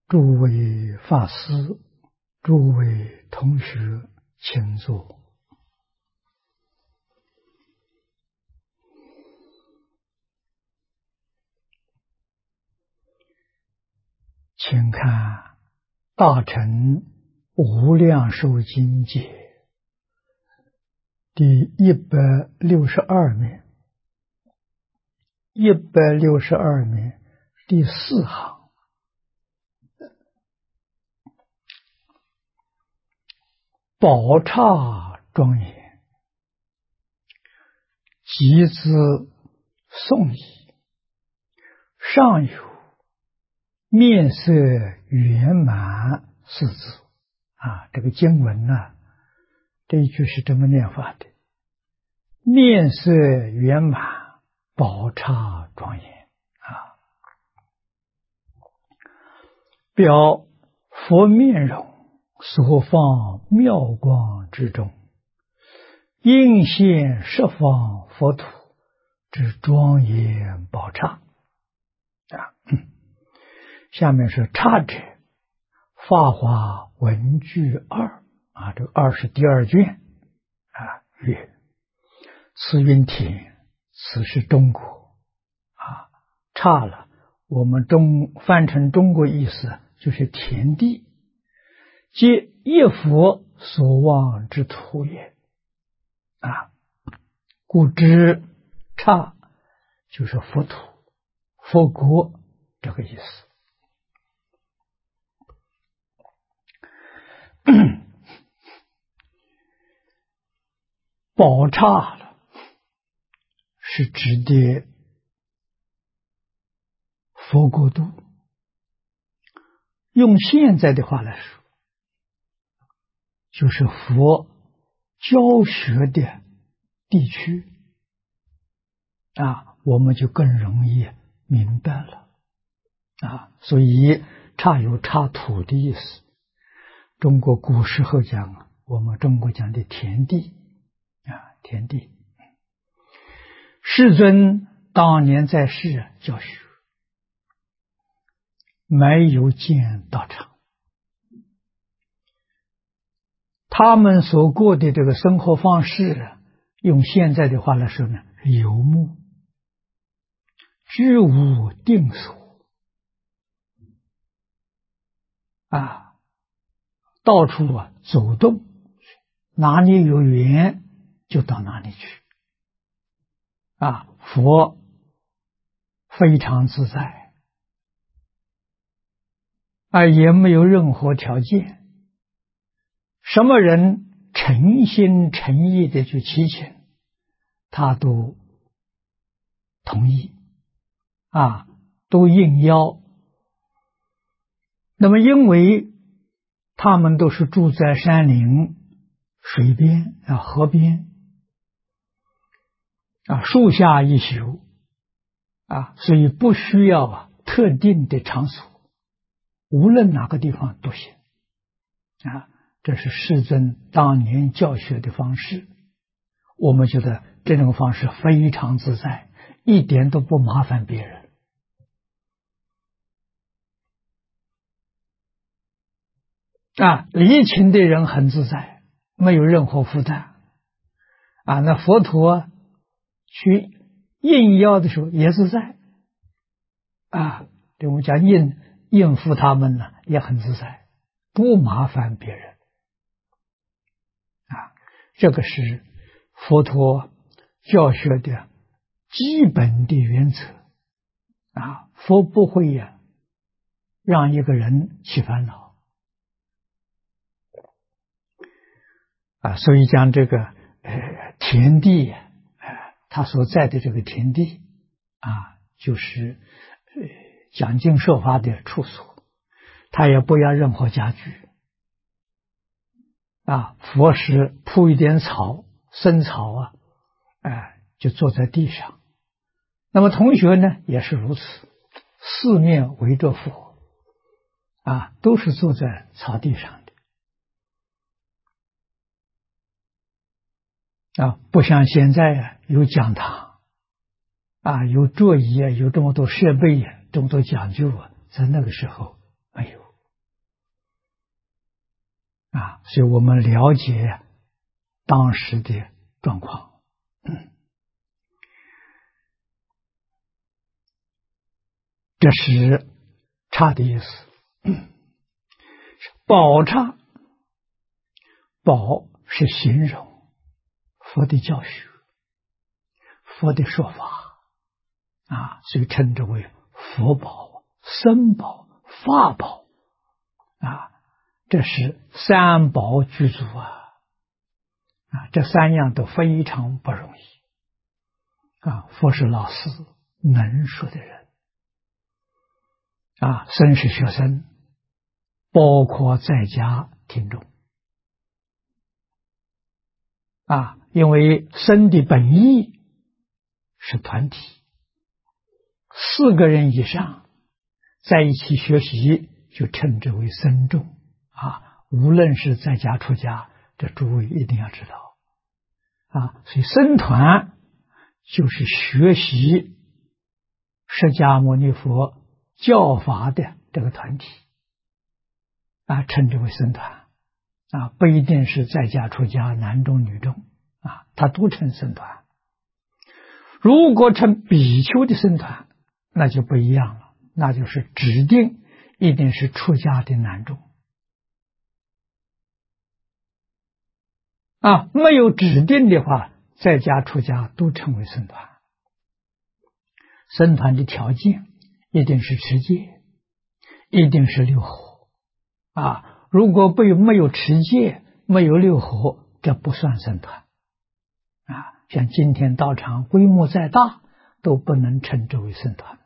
诸位法师，诸位同学，请坐。请看《大乘无量寿经解》第162面，162面第4行。宝刹庄严，集资颂仪，上有面色圆满四字。这个经文呢，这一句是这么念法的：面色圆满，宝刹庄严。表佛面容所放妙光之中，应现十方佛土之庄严宝刹。下面是刹者，法华文具2这个2是第2卷曰：此云田，此是中国。刹了，我们翻成中国意思就是田地，皆一佛所望之土也。故知刹就是佛土、佛国这个意思。宝刹了，是指的佛国度。用现在的话来说，就是佛教学的地区。我们就更容易明白了。所以刹有刹土的意思。中国古时候讲，我们中国讲的田地。田地。世尊当年在世教学，没有建道场，他们所过的这个生活方式，用现在的话来说呢，是游牧，居无定所。到处走动，哪里有缘就到哪里去。佛非常自在，也没有任何条件，什么人诚心诚意的去祈请，他都同意，都应邀。那么因为他们都是住在山林、水边、河边，树下一宿，所以不需要特定的场所，无论哪个地方都行。这是世尊当年教学的方式，我们觉得这种方式非常自在，一点都不麻烦别人。离情的人很自在，没有任何负担。那佛陀去应邀的时候也自在。我们讲应付他们呢，也很自在，不麻烦别人。这个是佛陀教学的基本的原则。佛不会让一个人起烦恼。所以讲这个田地，他所在的这个田地就是讲经说法的处所，他也不要任何家具。佛是铺一点草，生草就坐在地上。那么同学呢也是如此，四面围着佛，都是坐在草地上的。不像现在有讲堂，有桌椅，有这么多设备，这么多讲究，在那个时候没有。 所以我们了解当时的状况。这是刹的意思。宝刹，宝是形容佛的教学，佛的说法所以称之为佛宝、僧宝、法宝这是三宝具足这三样都非常不容易佛是老师，能说的人僧是学生，包括在家听众因为僧的本意是团体，4个人以上在一起学习，就称之为僧众无论是在家出家，这诸位一定要知道所以僧团就是学习释迦牟尼佛教法的这个团体称之为僧团不一定是在家出家男众女众他都称僧团。如果称比丘的僧团，那就不一样了，那就是指定一定是出家的男众没有指定的话，在家出家都称为僧团。僧团的条件一定是持戒，一定是六合如果没有持戒，没有六合，这不算僧团像今天道场规模再大，都不能称之为僧团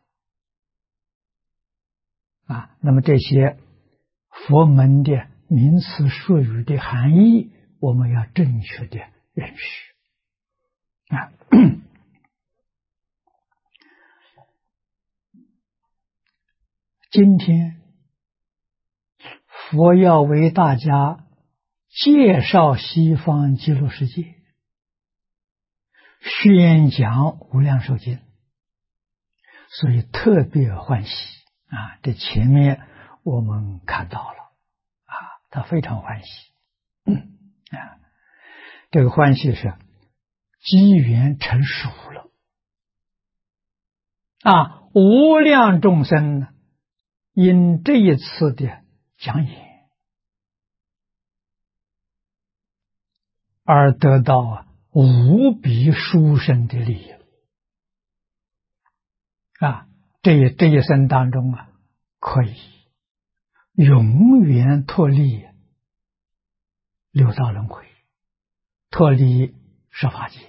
那么这些佛门的名词术语的含义，我们要正确的认识今天佛要为大家介绍西方极乐世界，宣讲无量寿经，所以特别欢喜这前面我们看到了他非常欢喜这个欢喜是机缘成熟了无量众生呢，因这一次的讲演而得到无比殊胜的利益这一生当中可以永远脱离六道轮回，脱离十法界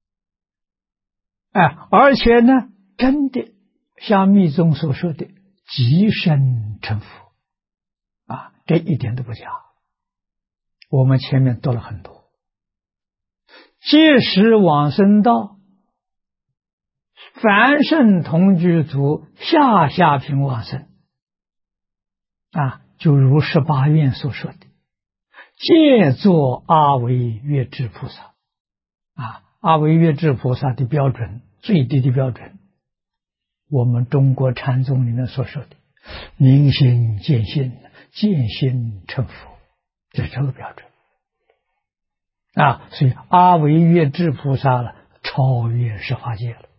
而且呢，真的像密宗所说的即身成佛这一点都不假。我们前面读了很多，即使往生到凡圣同居土下品往生就如18愿所说的，皆作阿惟越致菩萨阿惟越致菩萨的标准，最低的标准，我们中国禅宗里面所说的明心见性，见性成佛，这是这个标准所以阿惟越致菩萨了，超越十法界了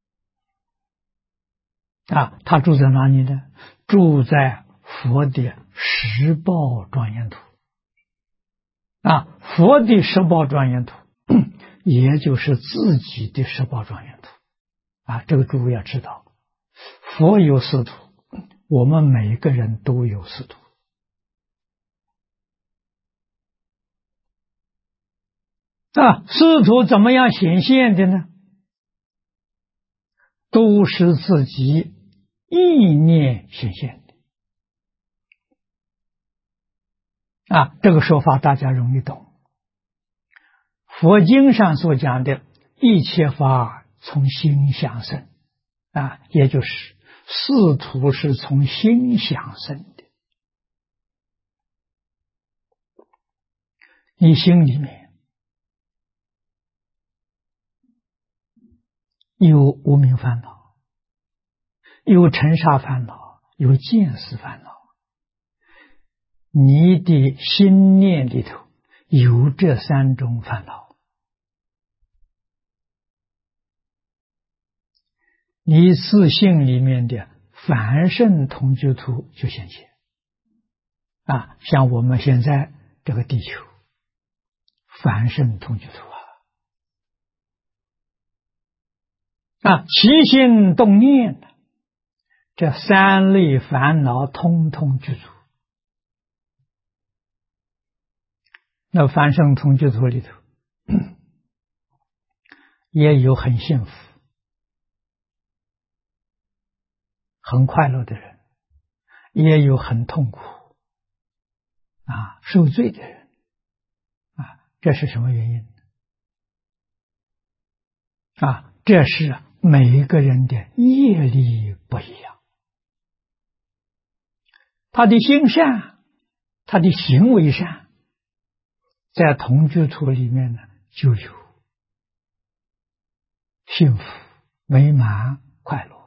他住在哪里呢？住在佛的十报庄严土佛的十报庄严土也就是自己的十报庄严土这个诸位要知道，佛有四土，我们每个人都有四土四土怎么样显现的呢？都是自己意念显现的这个说法大家容易懂。佛经上所讲的一切法从心想生也就是四土是从心想生的。你心里面有无明烦恼，有尘沙烦恼，有见思烦恼， 你的心念里头有这3种烦恼，你自性里面的凡圣同居土就显现。像我们现在这个地球，凡圣同居土起心动念，这3类烦恼通通具足。那凡圣同居土里头也有很幸福很快乐的人，也有很痛苦受罪的人这是什么原因这是每一个人的业力不一样，他的心善，他的行为善，在同居土里面呢就有幸福美满快乐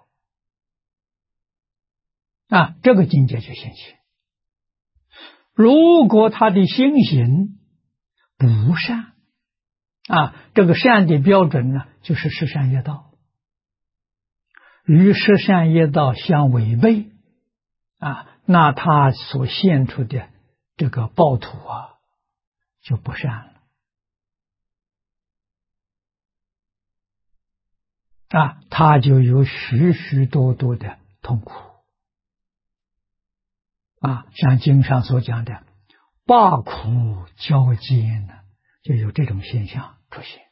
这个境界就显现。如果他的心行不善这个善的标准呢，就是十善业道，与十善业道相违背那他所现出的这个报土就不善了他就有许许多多的痛苦像经上所讲的八苦交接呢，就有这种现象出现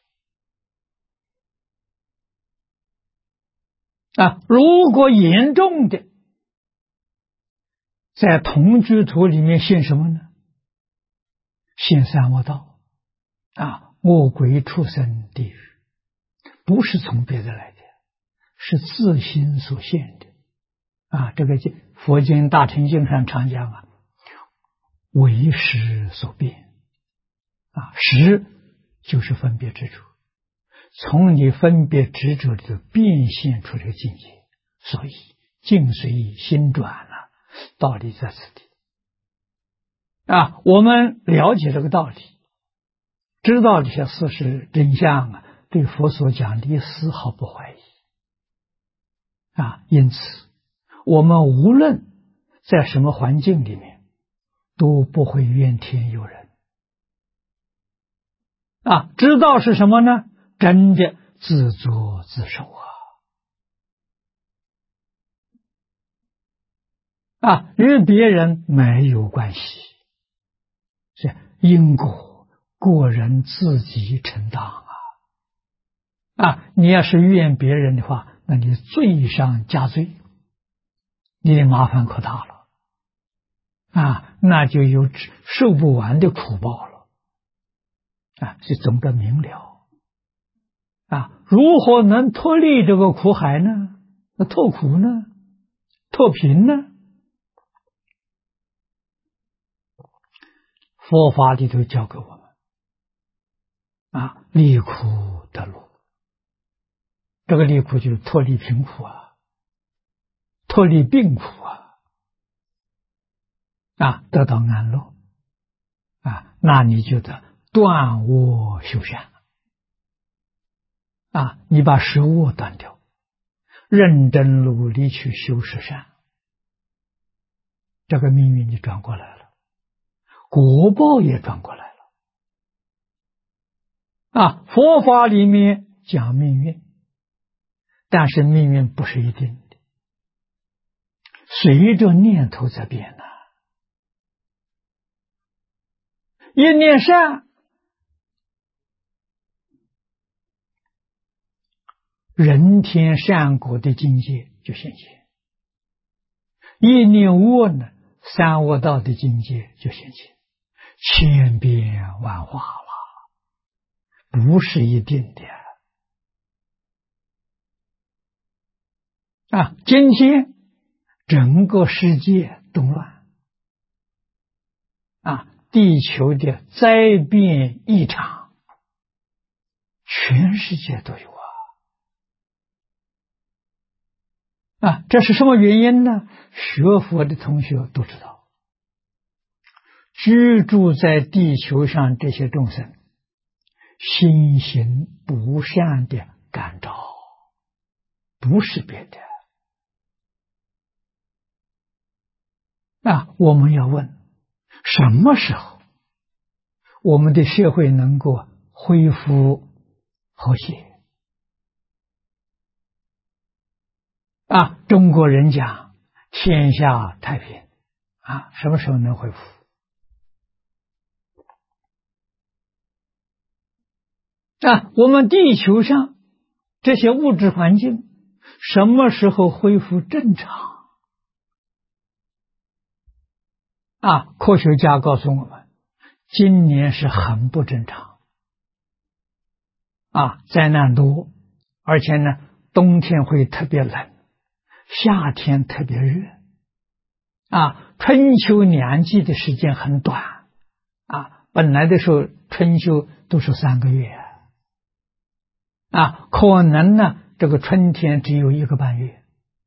如果严重的在同居土里面现什么呢？现三恶道恶鬼畜生地狱，不是从别的来的，是自心所现的这个佛经大乘经上常讲为识所变识就是分别执着，从你分别执着里头变现出这个境界，所以境随心转道理在此地我们了解这个道理，知道这些事实真相对佛所讲的丝毫不怀疑因此我们无论在什么环境里面都不会怨天尤人知道是什么呢？真的自作自受与别人没有关系，是因果个人自己承担你要是怨别人的话，那你罪上加罪，你的麻烦可大了那就有受不完的苦报了是总的明了如何能脱离这个苦海呢？脱苦呢？脱贫呢？佛法里头教给我们离苦得乐，这个离苦就是脱离贫苦脱离病苦得到安乐那你就得断恶修善你把十恶断掉，认真努力去修十善，这个命运就转过来了，果报也转过来了佛法里面讲命运，但是命运不是一定的，随着念头在变一念善，人天善果的境界就显现；一念恶呢，三恶道的境界就显现。千变万化了，不是一定的今天整个世界动乱地球的灾变异常，全世界都有这是什么原因呢？学佛的同学都知道， 居住在地球上这些众生，心行不善的感召，不是别的。我们要问，什么时候我们的社会能够恢复和谐？中国人讲天下太平，什么时候能恢复？我们地球上这些物质环境什么时候恢复正常？科学家告诉我们，今年是很不正常，灾难多，而且呢，冬天会特别冷，夏天特别热，春秋两季的时间很短，本来的时候春秋都是3个月，可能呢，这个春天只有1个半月，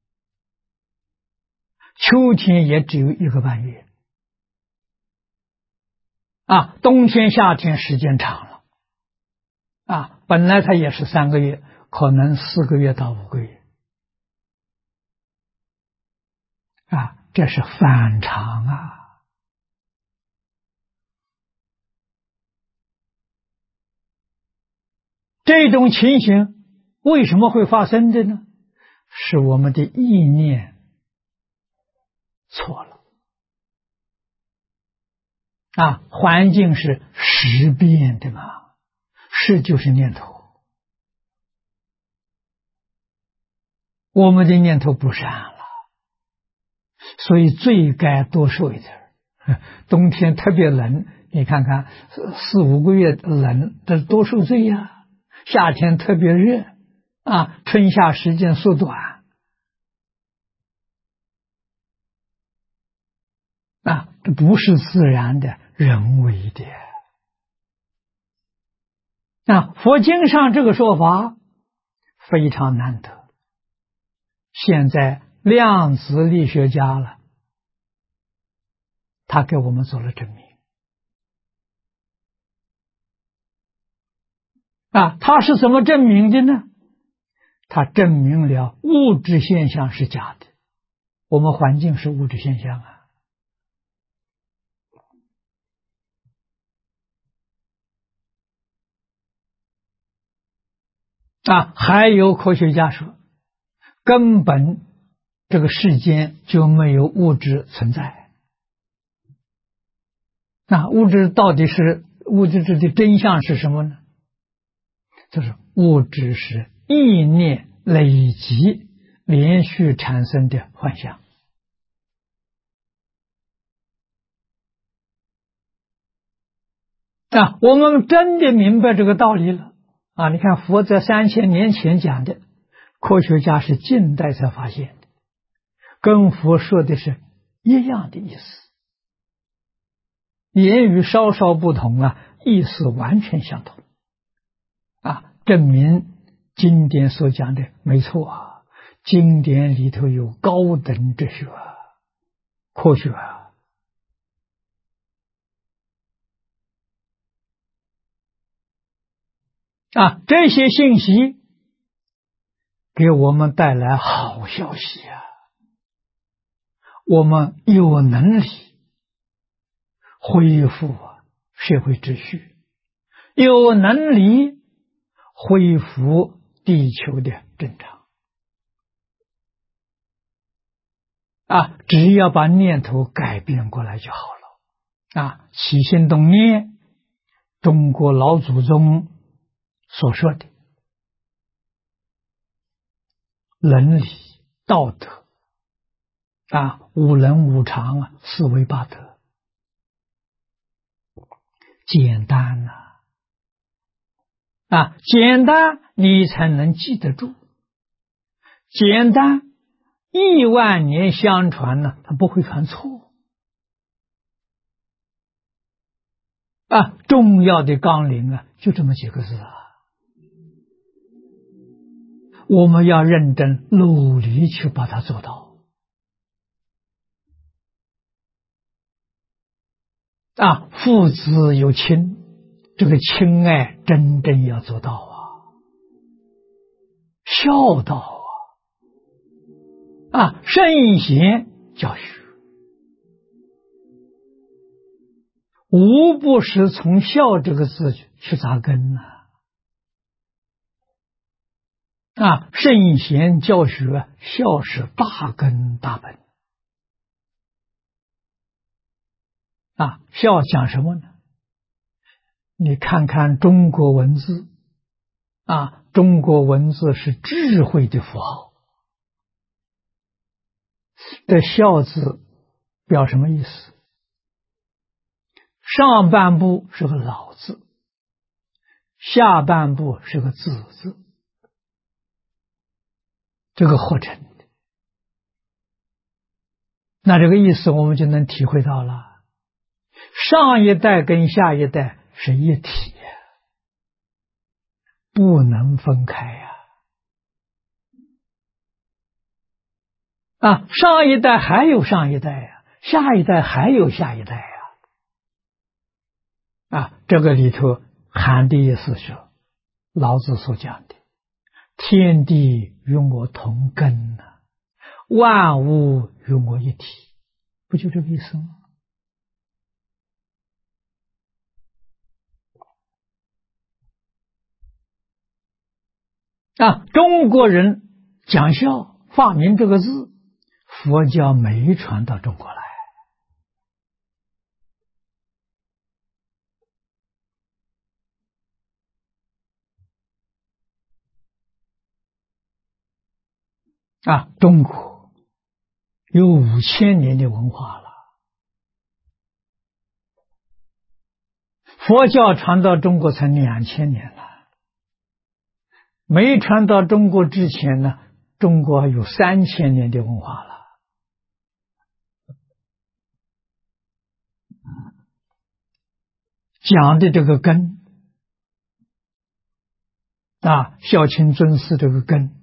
秋天也只有1个半月，冬天夏天时间长了，本来它也是3个月，可能4个月到5个月，这是反常这种情形为什么会发生的呢？是我们的意念错了。环境是识变的嘛，识就是念头，我们的念头不善了，所以罪该多受一点。冬天特别冷，你看看4、5个月冷，这多受罪呀。夏天特别热，春夏时间缩短，这不是自然的，人为的。佛经上这个说法非常难得，现在量子力学家了，他给我们做了证明。他是怎么证明的呢？他证明了物质现象是假的，我们环境是物质现象还有科学家说，根本这个世间就没有物质存在。物质到底是物质的真相是什么呢？就是物质是意念累积连续产生的幻象。我们真的明白这个道理了你看佛在3000年前讲的，科学家是近代才发现的，跟佛说的是一样的意思，言语稍稍不同意思完全相同证明经典所讲的没错经典里头有高等哲学科学这些信息给我们带来好消息我们有能力恢复社会秩序，有能力恢复地球的正常只要把念头改变过来就好了起心动念，中国老祖宗所说的伦理道德五伦五常四维八德，简单简单你才能记得住，简单亿万年相传它不会传错重要的纲领就这么几个字我们要认真努力去把它做到父子有亲，这个亲爱真正要做到孝道圣贤教育，无不是从孝这个字去扎根圣贤教学，孝是大根大本孝讲什么呢？你看看中国文字中国文字是智慧的符号，这孝字表什么意思？上半部是个老字，下半部是个子字，这个合成的。那这个意思我们就能体会到了，上一代跟下一代是一体不能分开上一代还有上一代下一代还有下一代这个里头含的意思是老子所讲的天地与我同根万物与我一体，不就这个意思吗？中国人讲孝发明这个字，佛教没传到中国来中国有5000年的文化了，佛教传到中国才2000年了，没传到中国之前呢，中国有3000年的文化了。讲的这个根孝亲尊师这个根，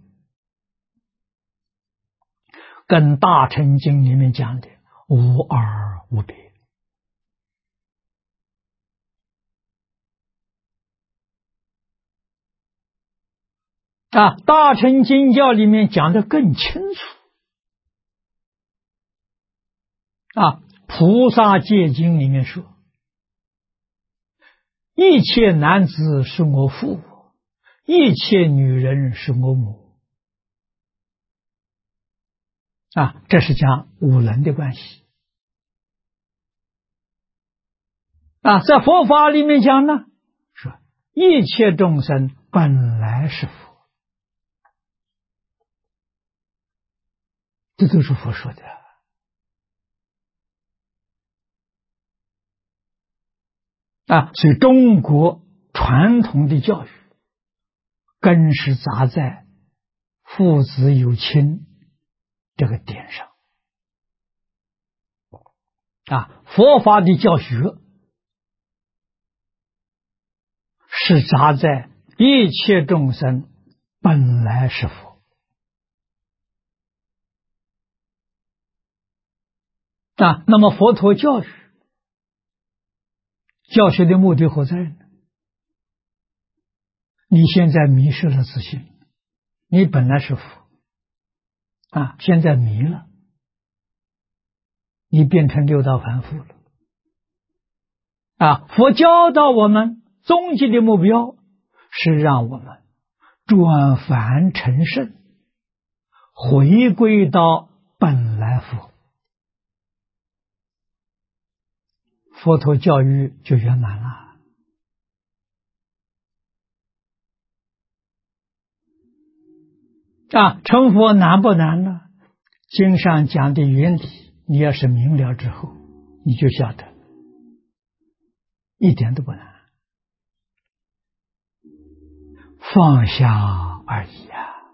跟《大乘经》里面讲的无二无别大乘经教里面讲的更清楚菩萨戒经里面说，一切男子是我父，一切女人是我母这是讲五伦的关系在佛法里面讲呢，说一切众生本来是佛，这都是佛说的所以中国传统的教育根是扎在父子有亲这个点上佛法的教学是扎在一切众生本来是佛那么佛陀教育教学的目的何在呢？你现在迷失了自信，你本来是佛现在迷了，你变成六道凡夫了佛教导我们终极的目标是让我们转凡成圣，回归到本来佛，佛陀教育就圆满了成佛难不难呢？经上讲的原理，你要是明了之后，你就晓得一点都不难，放下而已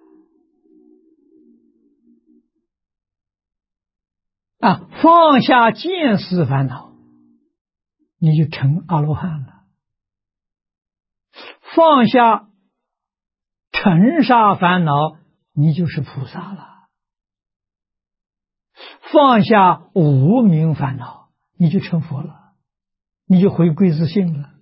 放下见思烦恼，你就成阿罗汉了；放下尘沙烦恼，你就是菩萨了；放下无明烦恼，你就成佛了。 你就回归自性了。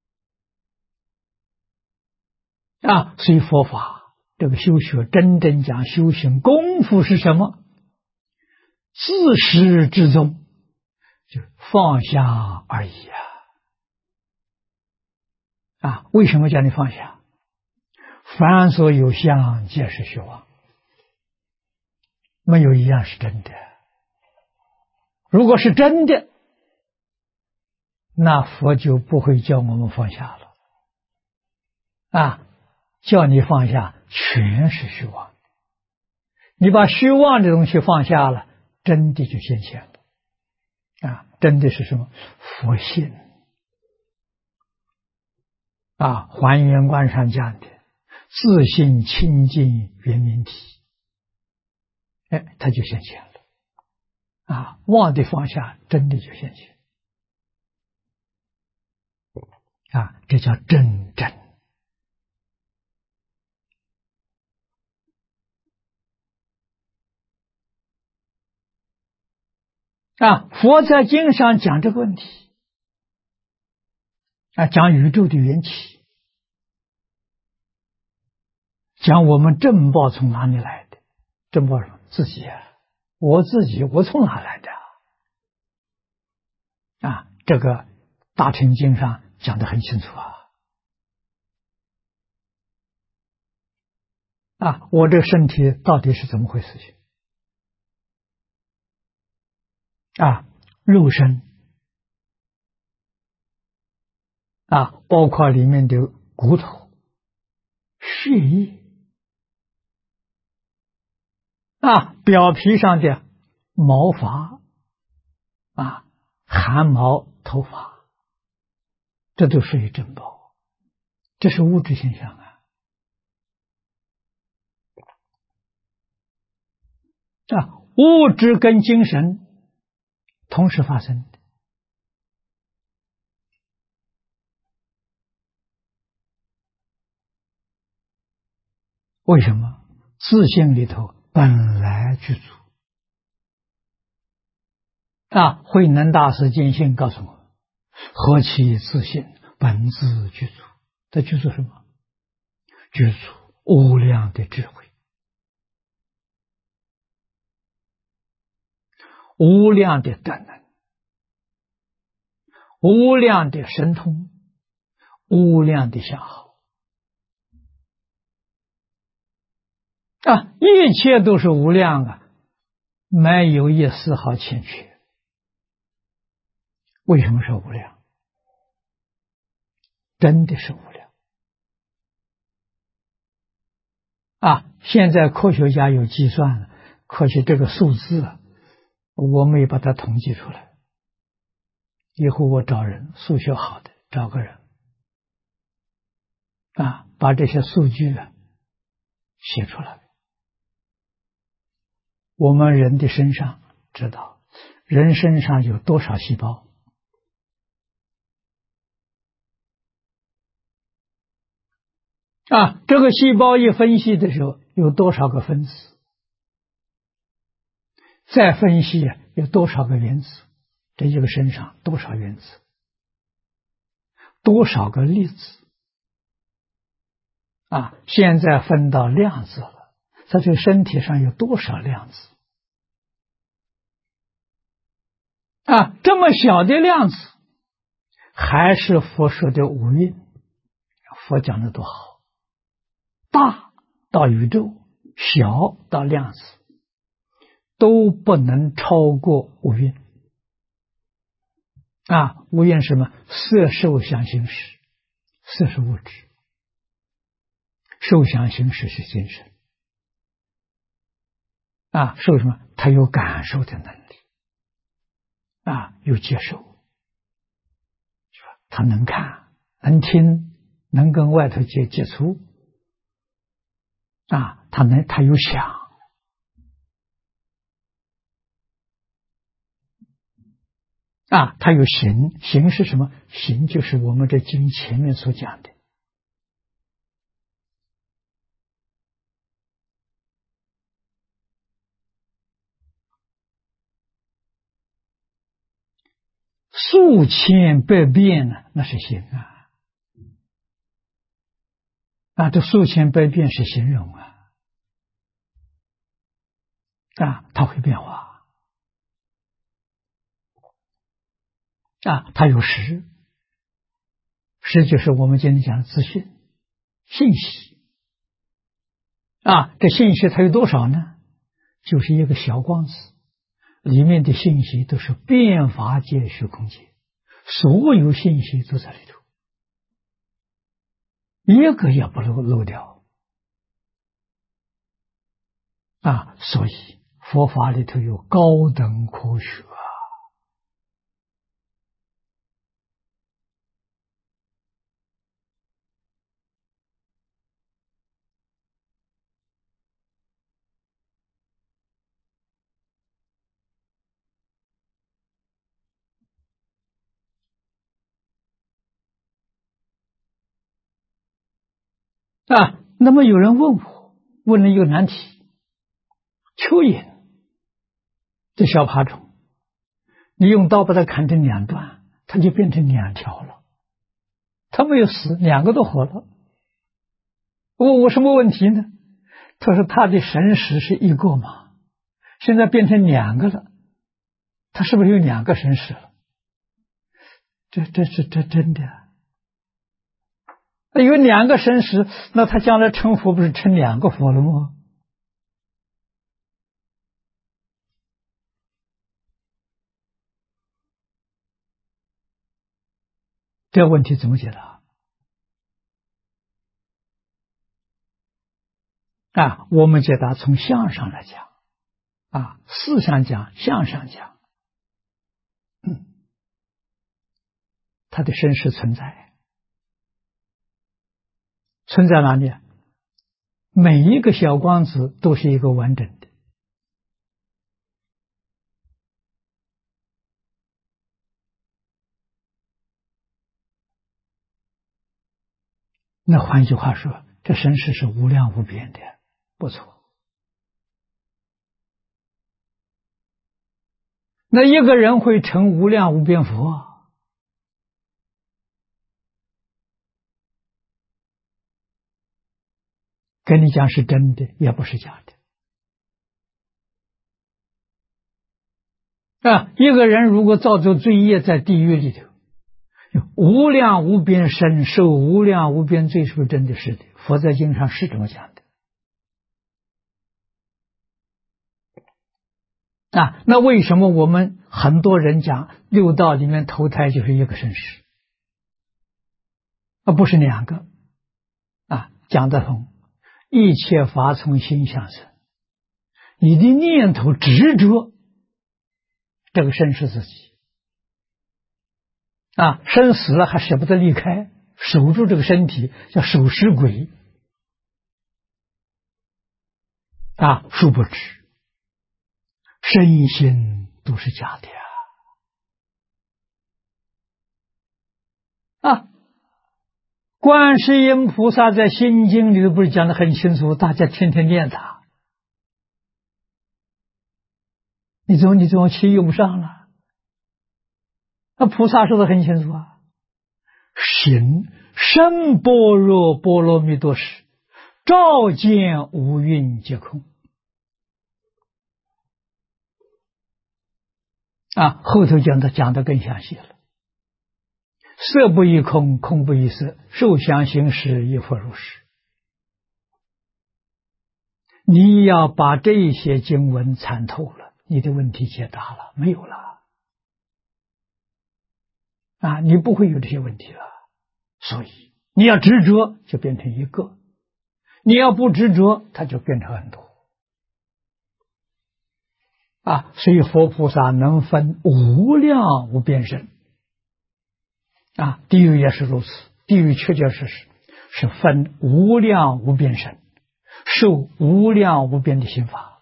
所以佛法这个修学，真正讲修行功夫是什么？自始至终就放下而已为什么叫你放下？凡所有相，皆是虚妄，没有一样是真的。如果是真的，那佛就不会叫我们放下了叫你放下全是虚妄。你把虚妄的东西放下了，真的就现前了真的是什么？佛性还原观上讲的自性清净圆明体，它就现前了妄的放下，真的就现前这叫真正佛在经上讲这个问题讲宇宙的缘起，讲我们正报从哪里来的？正报什么？自己我自己，我从哪来的这个大乘经上讲得很清楚我这个身体到底是怎么回事情肉身包括里面的骨头、血液表皮上的毛发汗毛、头发，这都属于正报，这是物质现象物质跟精神同时发生的。为什么？自性里头本来具足慧能大师见性告诉我，何其自性，本自具足。这具足什么？具足无量的智慧，无量的德能，无量的神通，无量的相好一切都是无量没有一丝毫欠缺。为什么是无量？真的是无量现在科学家有计算了，可惜这个数字我没把它统计出来，以后我找人，数学好的找个人把这些数据写出来。我们人的身上知道人身上有多少细胞这个细胞一分析的时候有多少个分子，再分析有多少个原子，这一个身上多少原子，多少个粒子现在分到量子了，在这个身体上有多少量子这么小的量子还是佛说的五蕴。佛讲的多好，大到宇宙，小到量子，都不能超过五蕴五蕴是什么？色受想行识，色是物质，受想行识是精神受什么？它有感受的能力有接受，它能看能听，能跟外头接触它有想它有行，行是什么？行就是我们这经前面所讲的数千百变呢，那是形这数千百变是形容它会变化它有实就是我们今天讲的资讯信息这信息它有多少呢？就是一个小光子里面的信息都是变法界虚空界，所有信息都在里头，一个也不漏掉所以佛法里头有高等科学那么有人问了一个难题，蚯蚓这小爬虫，你用刀把它砍成两段，它就变成两条了，它没有死，两个都活了。问我什么问题呢？他说他的神识是一个嘛，现在变成两个了，他是不是有两个神识了？这真的有两个神识，那他将来成佛不是成两个佛了吗？这个问题怎么解答我们解答从相上来讲事上讲，相上讲它的身世存在哪里每一个小光子都是一个完整的那换一句话说，这身世是无量无边的，不错。那一个人会成无量无边佛跟你讲是真的，也不是假的一个人如果造作罪业，在地狱里头无量无边身受无量无边罪，是不是真的？是的，佛在经上是这么讲的那为什么我们很多人讲六道里面投胎就是一个身世不是两个讲得通。一切法从心想生，你的念头执着这个身是自己生死了还舍不得离开，守住这个身体叫守尸鬼殊不知身心都是假的观世音菩萨在心经里头不是讲得很清楚，大家天天念它，你怎么气用不上了？那菩萨说得很清楚行深般若波罗蜜多时，照见五蕴皆空后头讲得更详细了。色不异空，空不异色，受想行识亦复如是。你要把这些经文参透了，你的问题解答了，没有了你不会有这些问题了。所以你要执着，就变成一个；你要不执着，它就变成很多所以佛菩萨能分无量无边身地狱也是如此，地狱确确实实是分无量无边身，受无量无边的刑罚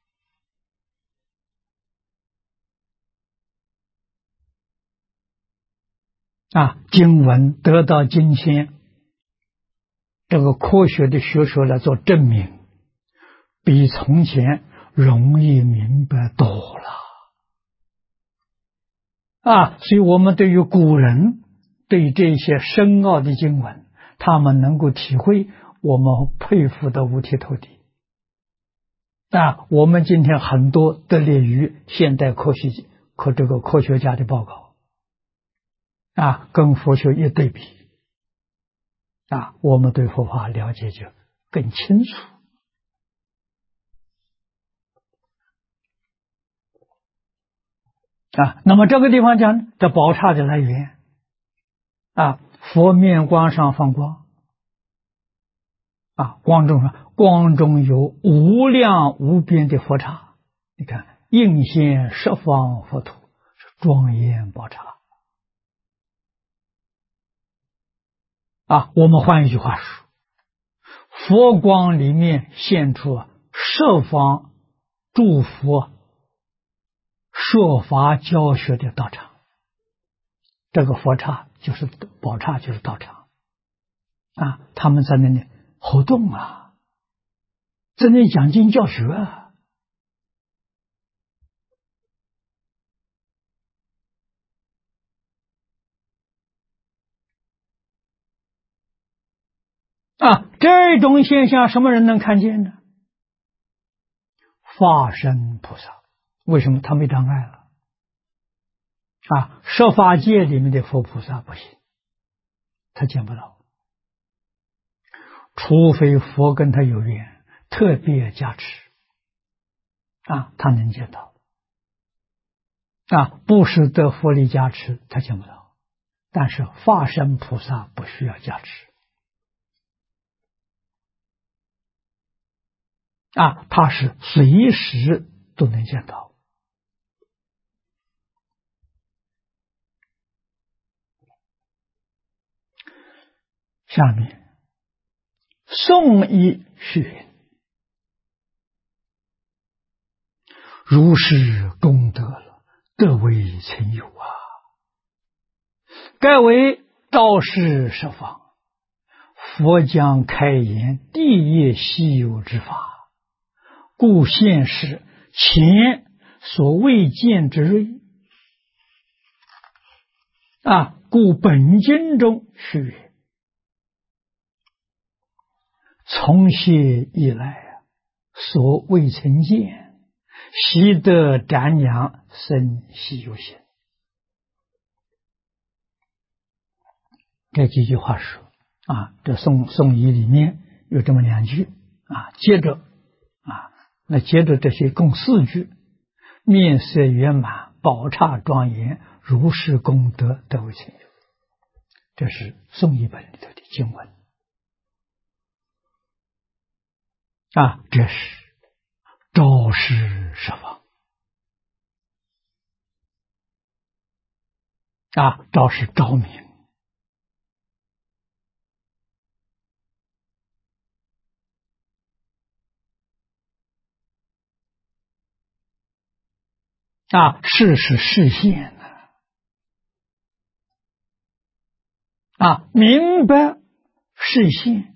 经文得到今天这个科学的学说来做证明，比从前容易明白多了所以我们对于古人对这些深奥的经文，他们能够体会，我们佩服的五体投地。我们今天很多得力于现代科学家的报告，跟佛学一对比，我们对佛法了解就更清楚。那么这个地方讲这宝刹的来源，佛面光上放光，光中有无量无边的佛刹，你看应现十方佛土，是庄严宝刹。我们换一句话说，佛光里面现出十方诸佛说法教学的道场，这个佛刹就是宝刹，就是道场他们在那里活动在那里讲经教学这种现象什么人能看见呢？法身菩萨。为什么他没障碍了？十法界里面的佛菩萨不行，他见不到，除非佛跟他有缘，特别加持他能见到不是得佛力加持，他见不到。但是法身菩萨不需要加持他是随时都能见到。下面宋一序云：如是功德了，得为曾有该为昭示十方，佛将开言地业稀有之法，故现世前所未见之瑞故本经中序云：从昔以来所未曾见，悉得瞻仰生稀有心。这几句话说这宋仪里面有这么两句接着接着这些共4句：面色圆满，宝刹庄严，如是功德得为曾有。这是宋仪本里头的经文这是昭示十方昭示昭明示是示现明白示现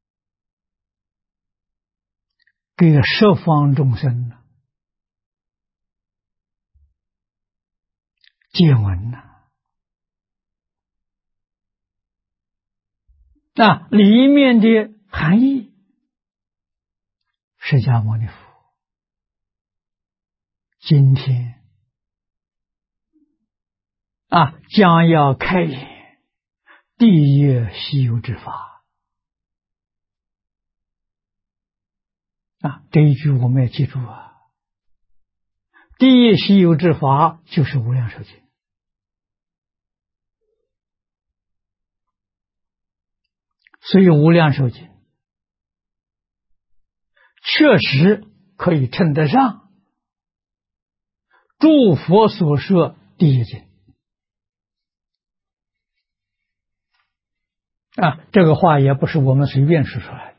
给十方众生见闻里面的含义，释迦牟尼佛今天将要开演地业稀有之法这一句我们要记住地业稀有之法就是无量寿经。所以无量寿经确实可以称得上诸佛所说第一经这个话也不是我们随便说出来的，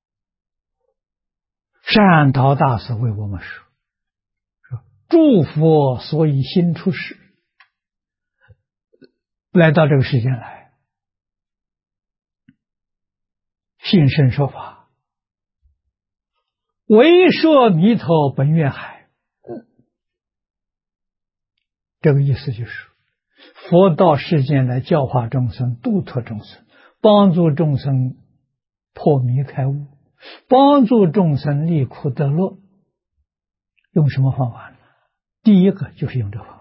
善导大师为我们说诸佛所以心出世，来到这个世间来现身说法，为说弥陀本愿海。这个意思就是佛到世间来教化众生，度脱众生，帮助众生破迷开悟，帮助众生离苦得乐。用什么方法呢？第一个就是用这个方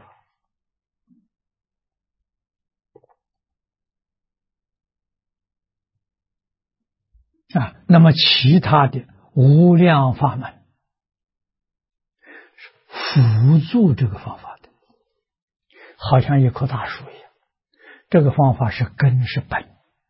法啊。那么其他的无量法门辅助这个方法的，好像一棵大树一样。这个方法是根是本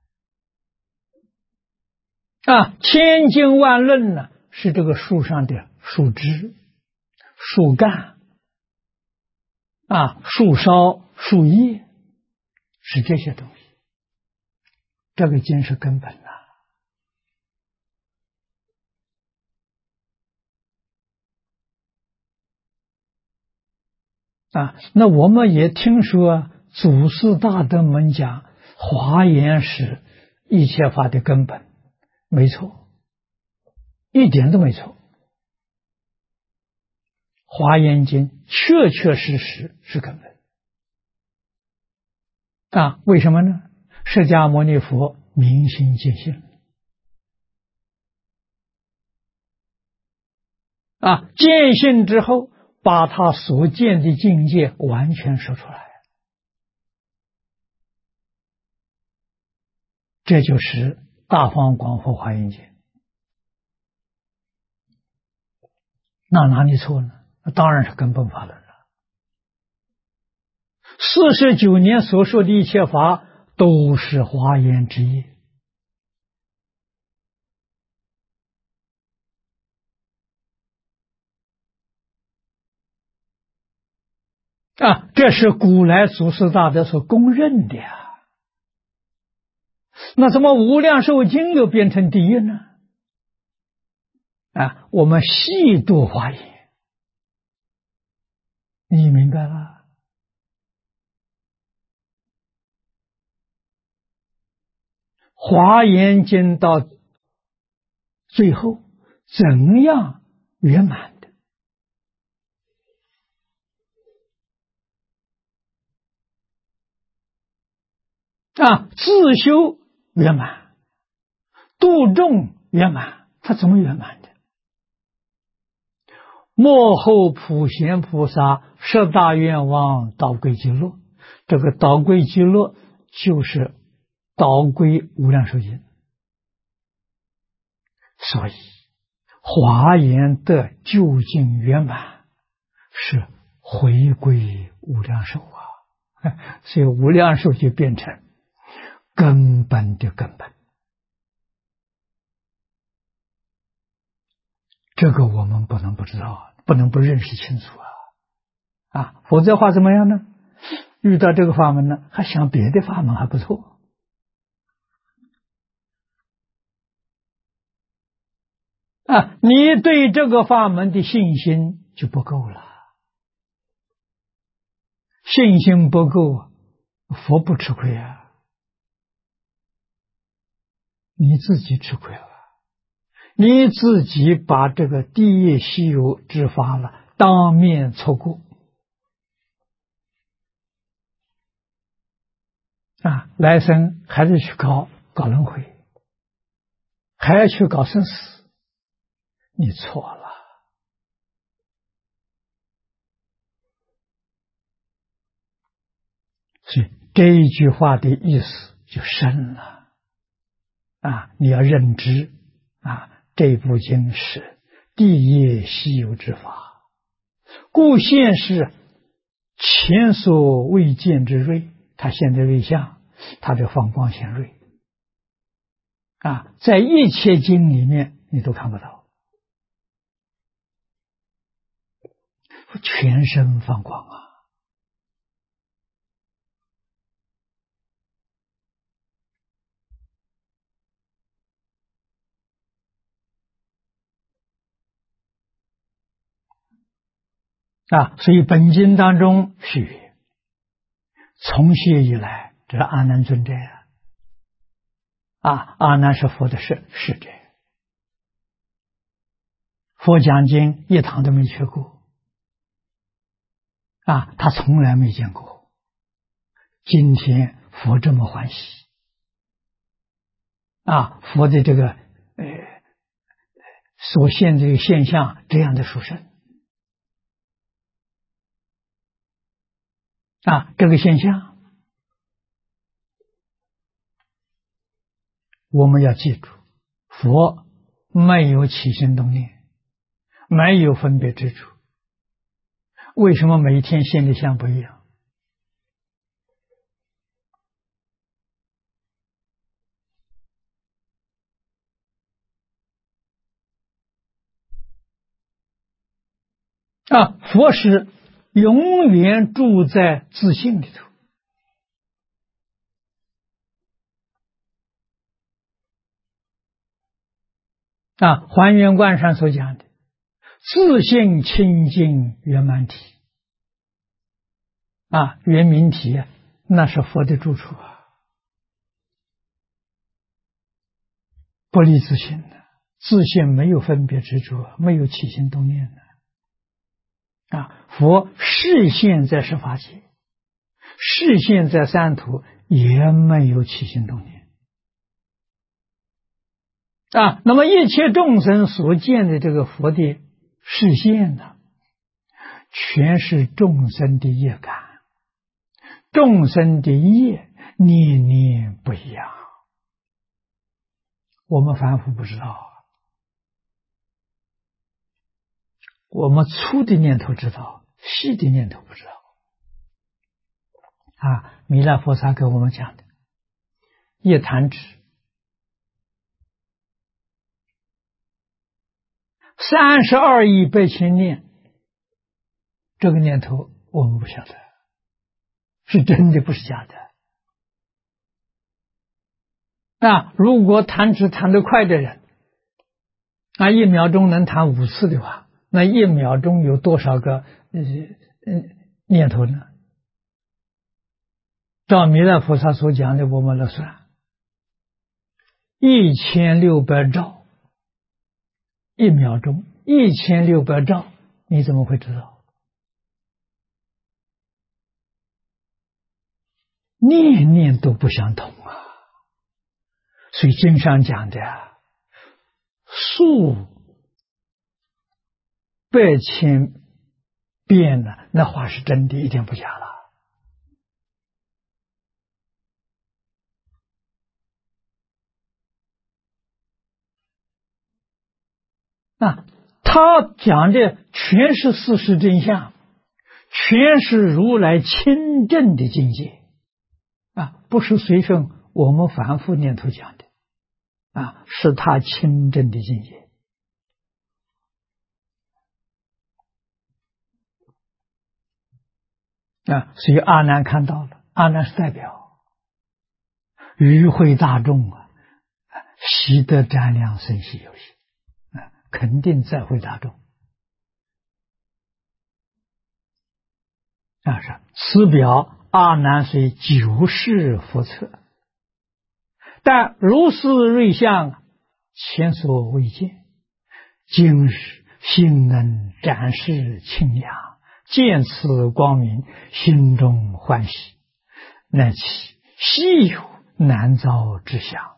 啊，千经万论呢是这个树上的树枝、树干啊、树梢、树叶，是这些东西。这个经是根本啊。那我们也听说祖师大德们讲，华严是一切法的根本，没错，一点都没错。华严经确确实实是根本啊。为什么呢？释迦牟尼佛明心见性啊，见性之后，把他所见的境界完全说出来，这就是大方广佛华严经。那哪里错呢？当然是根本法论了。49年所说的一切法都是华严之业啊，这是古来祖师大德所公认的呀。那怎么无量寿经又变成第一呢？啊，我们细读华严，你明白了？华严经到最后怎样圆满的？啊，自修圆满，度众圆满，它怎么圆满的？幕后普贤菩萨十大愿望导归极乐，这个导归极乐就是导归无量寿经。所以华严的究竟圆满是回归无量寿啊，所以无量寿就变成根本的根本。这个我们不能不知道，不能不认识清楚啊！否则的话怎么样呢？遇到这个法门呢，还想别的法门还不错啊！你对这个法门的信心就不够了，信心不够，佛不吃亏啊，你自己吃亏了。你自己把这个第一稀有之法了当面错过啊，来生还是去搞轮回，还要去搞生死，你错了。所以这一句话的意思就深了啊！你要认知啊，这部经是第一稀有之法，故现是前所未见之瑞。它现在瑞相，它的放光显瑞啊，在一切经里面你都看不到，全身放光啊！所以本经当中是从昔以来，这是阿难尊者啊，阿难是佛的使者，佛讲经一堂都没去过啊，他从来没见过， 今天佛这么欢喜啊，佛的这个所现这个现象这样的殊胜啊，这个现象我们要记住，佛没有起心动念，没有分别之处。为什么每一天现的相不一样？啊，佛是永远住在自性里头。啊，还原观上所讲的自性清净圆满体啊，圆明体啊，那是佛的住处啊，不离自性的，自性没有分别执着，没有起心动念的啊。佛示现在十法界，示现在三途，也没有起心动念啊。那么一切众生所见的这个佛的示现呢，全是众生的业感，众生的业念念不一样，我们凡夫不知道，我们粗的念头知道，细的念头不知道啊。弥勒菩萨给我们讲的一弹指32亿8千念，这个念头我们不晓得是真的，不是假的。那如果弹指弹得快的人，那1秒钟能弹5次的话，那1秒钟有多少个念头呢？照弥勒菩萨所讲的，我们来算，1600兆1秒钟，1600兆，你怎么会知道？念念都不相同啊！所以经上讲的数百千遍了，那话是真的，一点不假了。啊，他讲的全是事实真相，全是如来亲证的境界啊，不是随顺我们凡夫念头讲的啊，是他亲证的境界啊。所以阿难看到了，阿难是代表与会大众啊，习得瞻量生死有形啊，肯定在会大众啊。是此表阿难虽久视佛测，但如是瑞相前所未见，今日心能展示清凉，见此光明，心中欢喜，乃其稀有难遭之相。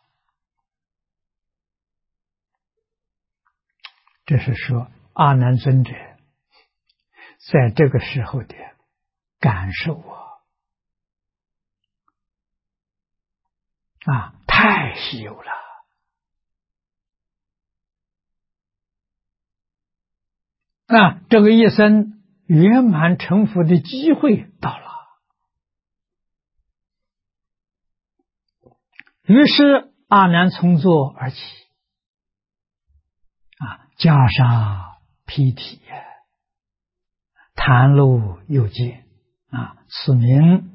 这是说阿难尊者在这个时候的感受啊，太稀有了啊！这个一生圆满成佛的机会到了，于是阿难从座而起啊，袈裟披体，袒露右肩啊，此名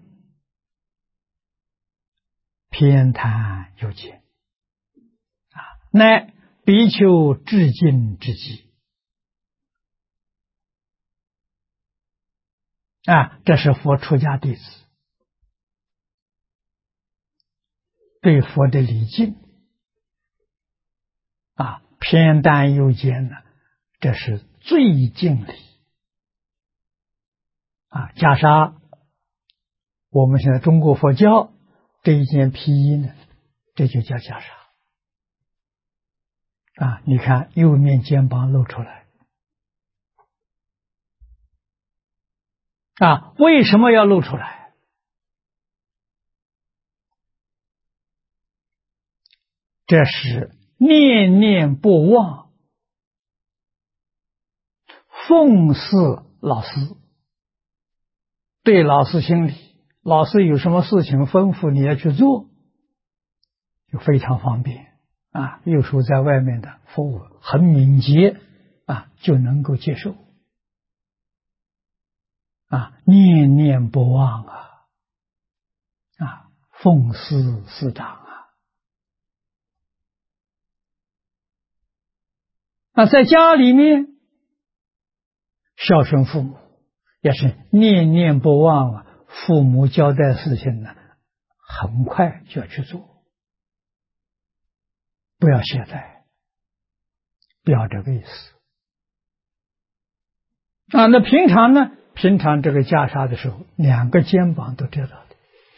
偏袒右肩啊，乃比丘至敬之际啊，这是佛出家弟子对佛的礼敬啊，偏袒右肩呢，这是最敬礼啊。袈裟我们现在中国佛教这一件披衣呢，这就叫袈裟你看右面肩膀露出来为什么要露出来？这是念念不忘奉事老师，对老师心里，老师有什么事情吩咐你要去做，就非常方便有时候在外面的服务很敏捷就能够接受念念不忘奉事师长在家里面孝顺父母也是念念不忘父母交代事情呢，很快就要去做，不要懈怠，不要这个意思那平常呢？平常这个袈裟的时候，两个肩膀都遮到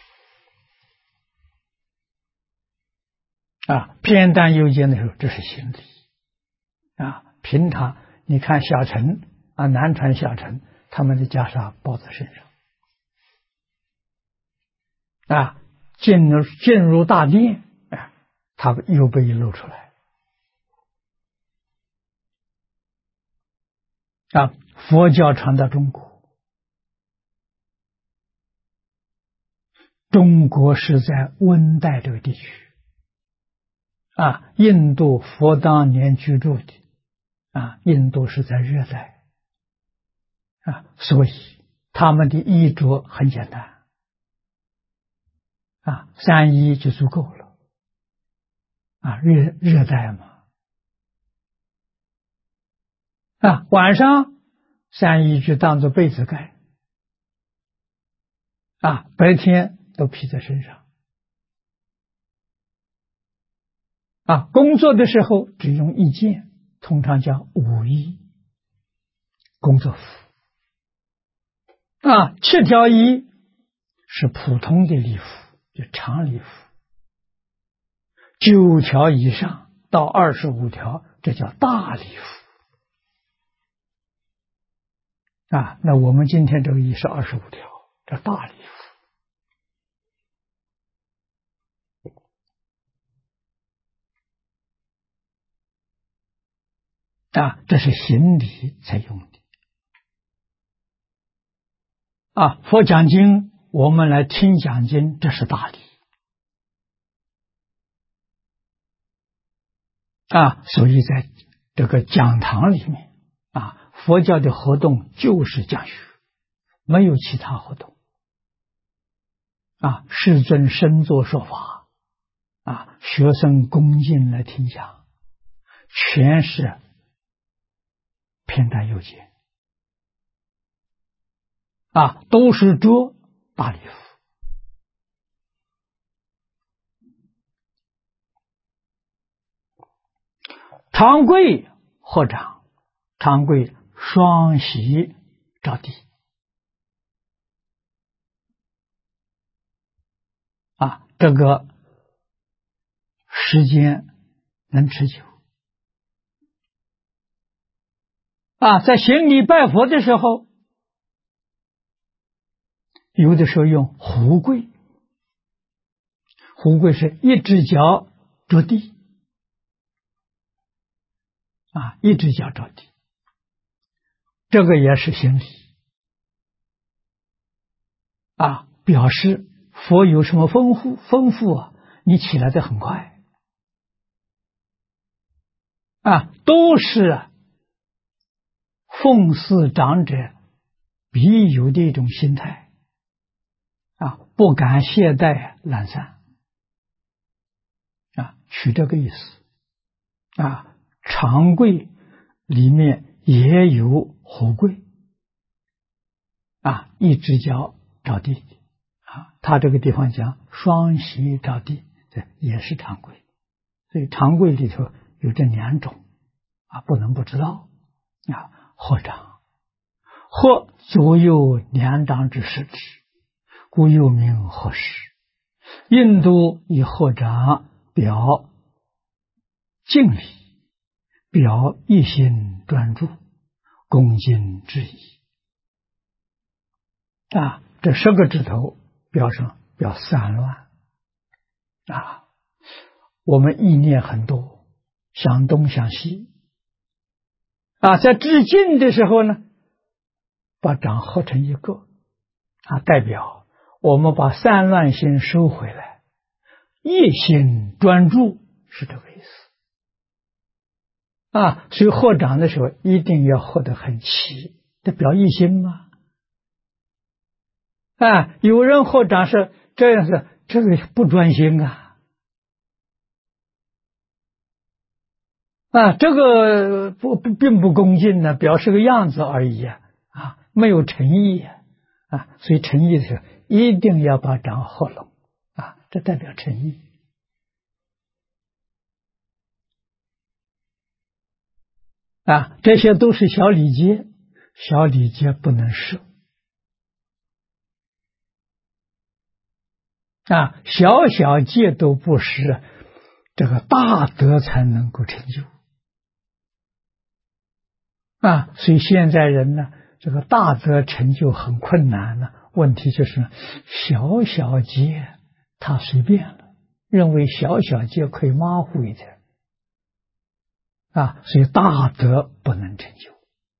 的偏袒右肩的时候，这是行礼平常你看小乘南传小乘，他们的袈裟包在身上进入大殿他右背露出来佛教传到中国，中国是在温带这个地区印度佛当年居住的印度是在热带所以他们的衣着很简单三衣就足够了热带嘛晚上三衣就当作被子盖白天都披在身上工作的时候只用一件，通常叫五衣工作服7条衣是普通的礼服，就长礼服，9条以上到25条，这叫大礼服那我们今天这个衣是25条，这大礼服这是行礼才用的佛讲经我们来听讲经，这是大礼所以在这个讲堂里面佛教的活动就是讲学，没有其他活动世尊身作说法学生恭敬来听讲，全是偏袒右肩都是着大礼服长跪合掌，长跪双膝着地这个时间能持久在行礼拜佛的时候，有的时候用胡跪，胡跪是一只脚着地一只脚着地，这个也是行礼表示佛有什么吩咐你起来的很快都是奉事长者必有的一种心态不敢懈怠懒散取这个意思长跪里面也有胡跪一只脚着地他这个地方讲双膝着地，这也是长跪，所以长跪里头有这两种不能不知道合掌，或左右两掌之食指， 故又名合十。印度以合掌表敬礼，表一心专注，恭敬之意。这10个指头表散乱。我们意念很多，想东想西。在致敬的时候呢，把掌合成一个，代表我们把散乱心收回来，一心专注，是这个意思。所以合掌的时候一定要合得很齐，这表一心嘛。有人合掌是这样子，这个不专心这个并不恭敬呢，表示个样子而已没有诚意所以诚意的时候一定要把掌合拢这代表诚意这些都是小礼节，小礼节不能舍小小戒都不失，这个大德才能够成就所以现在人呢，这个大德成就很困难呢。问题就是小小戒他随便了，认为小小戒可以马虎一点所以大德不能成就。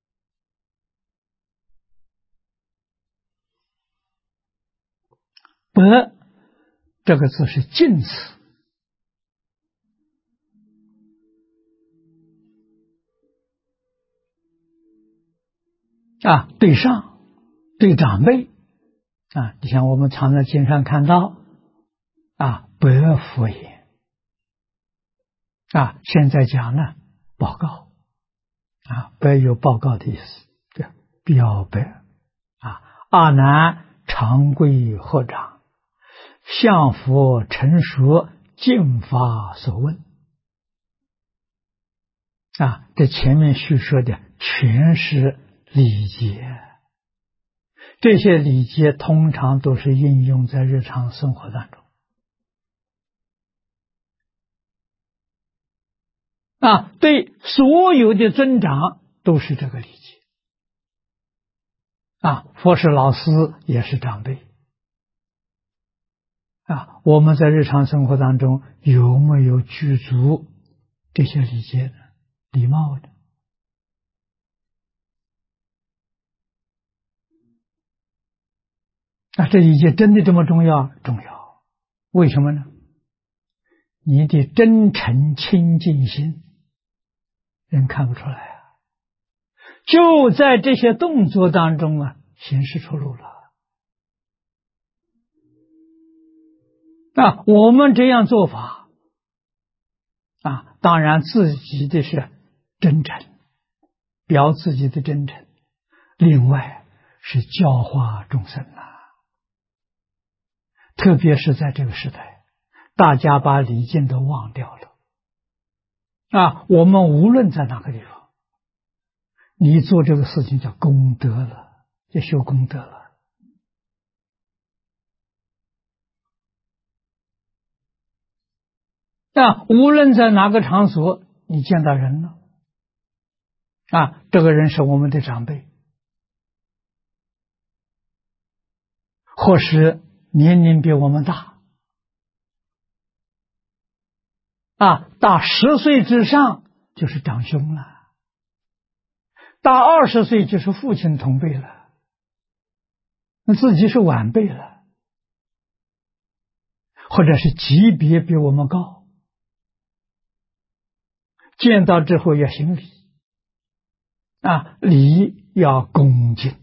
德这个字是敬词对上对长辈你像我们常在经上看到白佛言现在讲呢报告白有报告的意思，表白阿难常跪合掌，向佛陈说敬法所问这前面叙说的全是礼节，这些礼节通常都是应用在日常生活当中对所有的尊长都是这个礼节佛是老师也是长辈我们在日常生活当中有没有具足这些礼节呢？礼貌的这礼节真的这么重要？重要。为什么呢？你的真诚清净心人看不出来就在这些动作当中显示出路了我们这样做法当然自己的是真诚，表自己的真诚，另外是教化众生特别是在这个时代，大家把礼敬都忘掉了我们无论在哪个地方，你做这个事情叫功德了，就修功德了无论在哪个场所你见到人了这个人是我们的长辈，或是年龄比我们大大10岁之上就是长兄了，大20岁就是父亲同辈了，那自己是晚辈了，或者是级别比我们高，见到之后要行礼礼要恭敬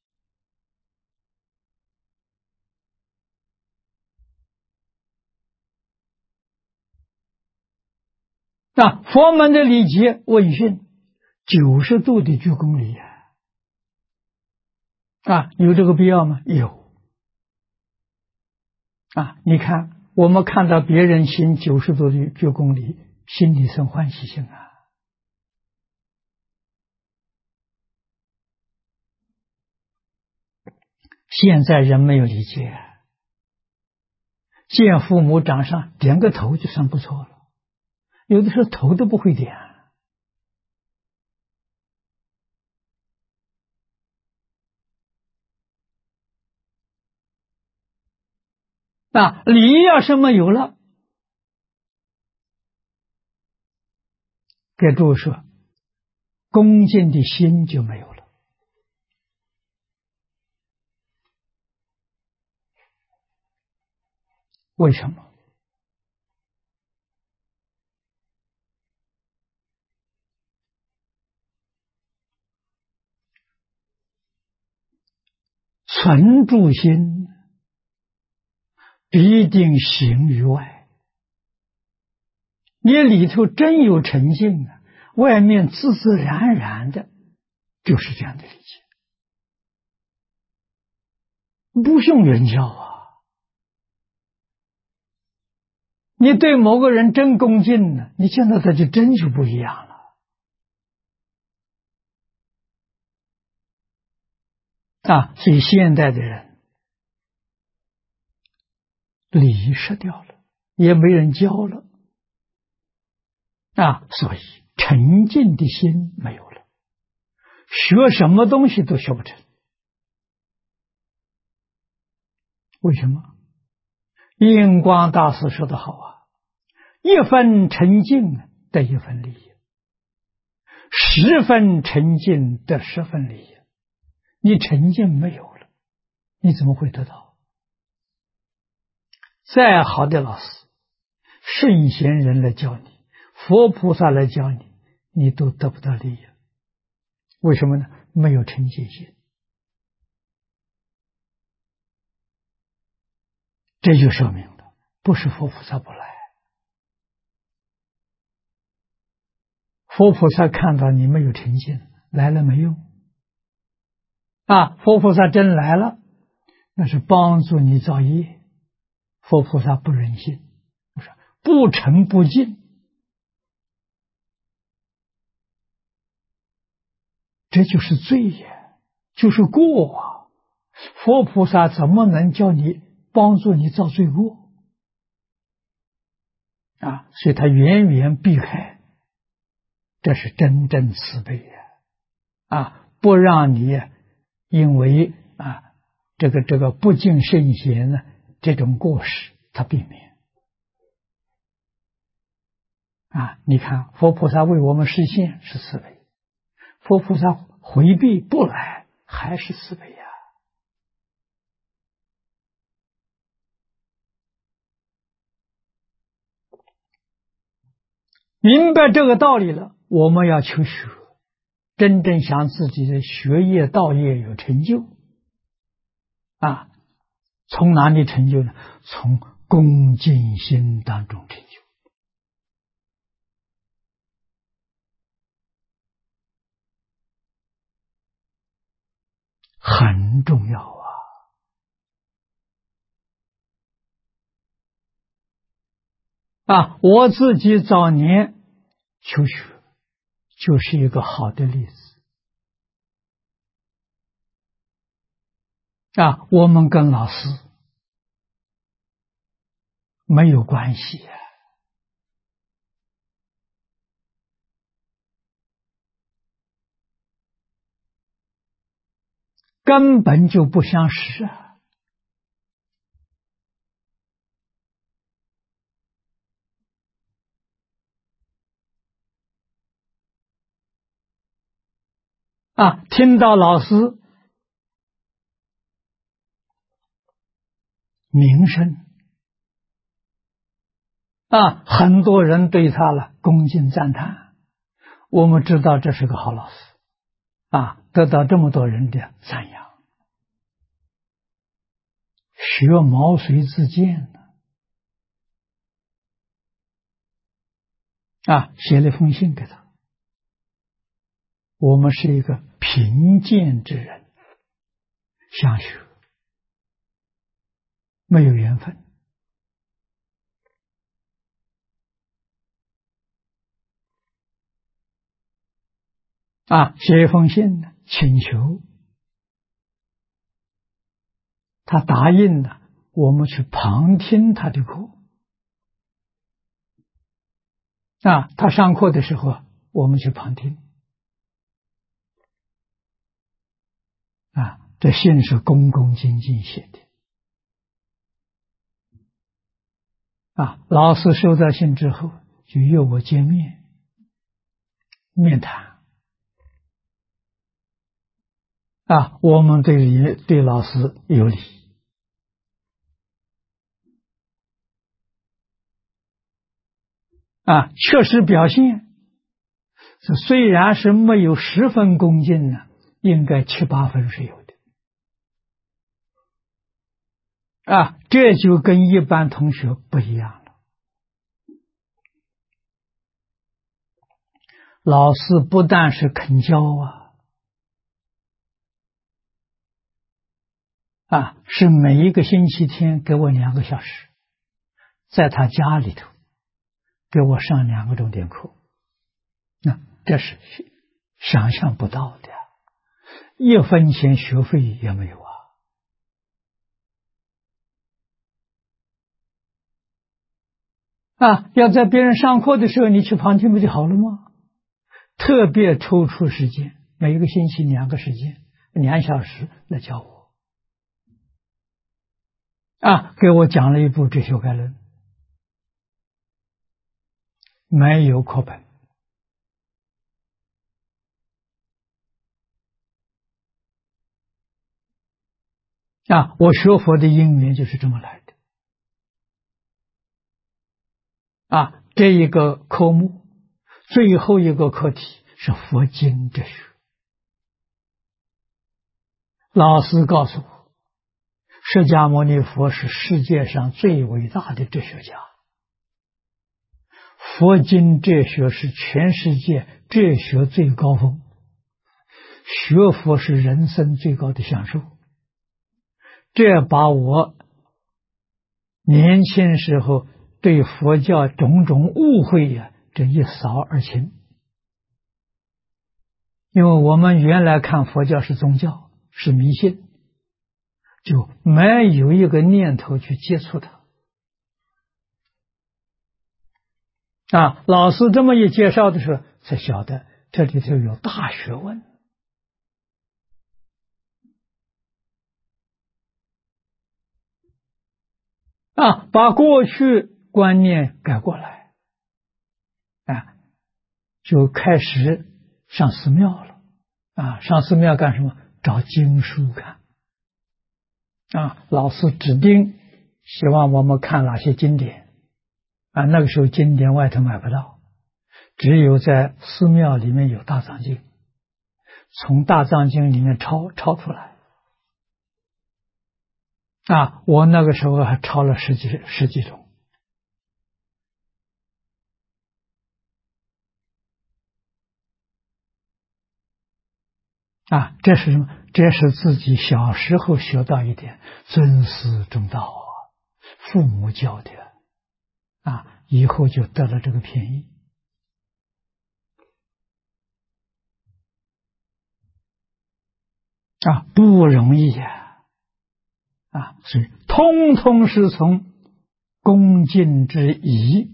佛门的礼节问讯90度的鞠躬礼有这个必要吗？有你看我们看到别人行90度的鞠躬礼，心里生欢喜心现在人没有理解见父母长上，点个头就算不错了。有的时候头都不会点。礼要是没有了，给诸位说，恭敬的心就没有了。为什么？存住心，必定行于外。你里头真有沉静啊，外面自自然然的就是这样的理解，不用人教啊。你对某个人真恭敬呢，你见到他就真就不一样了。所以现代的人礼失掉了，也没人教了所以沉静的心没有了，学什么东西都学不成。为什么？印光大师说得好啊，一分沉静得一分利益，10分沉静得10分利益。你沉静没有了，你怎么会得到？再好的老师，圣贤人来教你，佛菩萨来教你，你都得不到利益。为什么呢？没有沉静心。这就说明了，不是佛菩萨不来，佛菩萨看到你没有沉静，来了没用佛菩萨真来了，那是帮助你造业。佛菩萨不忍心，不诚不敬，这就是罪业，就是过佛菩萨怎么能叫你帮助你造罪过所以他远远避开，这是真正慈悲不让你因为这个不敬圣贤呢这种过失，他避免你看佛菩萨为我们示现是慈悲，佛菩萨回避不来还是慈悲明白这个道理了，我们要求学，真正想自己的学业道业有成就从哪里成就呢？从恭敬心当中成就，很重要我自己早年求学就是一个好的例子我们跟老师没有关系根本就不相识听到老师名声很多人对他了恭敬赞叹，我们知道这是个好老师得到这么多人的赞扬，学毛遂自荐写了一封信给他，我们是一个贫贱之人，相学没有缘分写一封信请求他答应了我们去旁听他的课。他上课的时候，我们去旁听。这信是恭恭敬敬写的。老师收到信之后，就约我见面，面谈。我们对老师有礼。确实表现，虽然是没有10分恭敬呢，应该7、8分是有的。这就跟一般同学不一样了。老师不但是肯教是每一个星期天给我2个小时，在他家里头给我上2个钟点课。这是想象不到的，1分钱学费也没有要在别人上课的时候，你去旁听不就好了吗？特别抽出时间，每一个星期2个时间，2小时来教我。给我讲了一部哲学概论，没有课本。我学佛的因缘就是这么来的。这一个科目最后一个课题是佛经哲学。老师告诉我，释迦牟尼佛是世界上最伟大的哲学家，佛经哲学是全世界哲学最高峰，学佛是人生最高的享受。这把我年轻时候对佛教种种误会这一扫而清。因为我们原来看佛教是宗教，是迷信，就没有一个念头去接触它。老师这么一介绍的时候，才晓得这里头有大学问。把过去观念改过来，就开始上寺庙了。上寺庙干什么？找经书看。老师指定希望我们看哪些经典。那个时候经典外头买不到，只有在寺庙里面有大藏经，从大藏经里面抄出来。我那个时候还抄了十几种。这是什么？这是自己小时候学到一点尊师重道父母教的以后就得了这个便宜。不容易所以通通是从恭敬之仪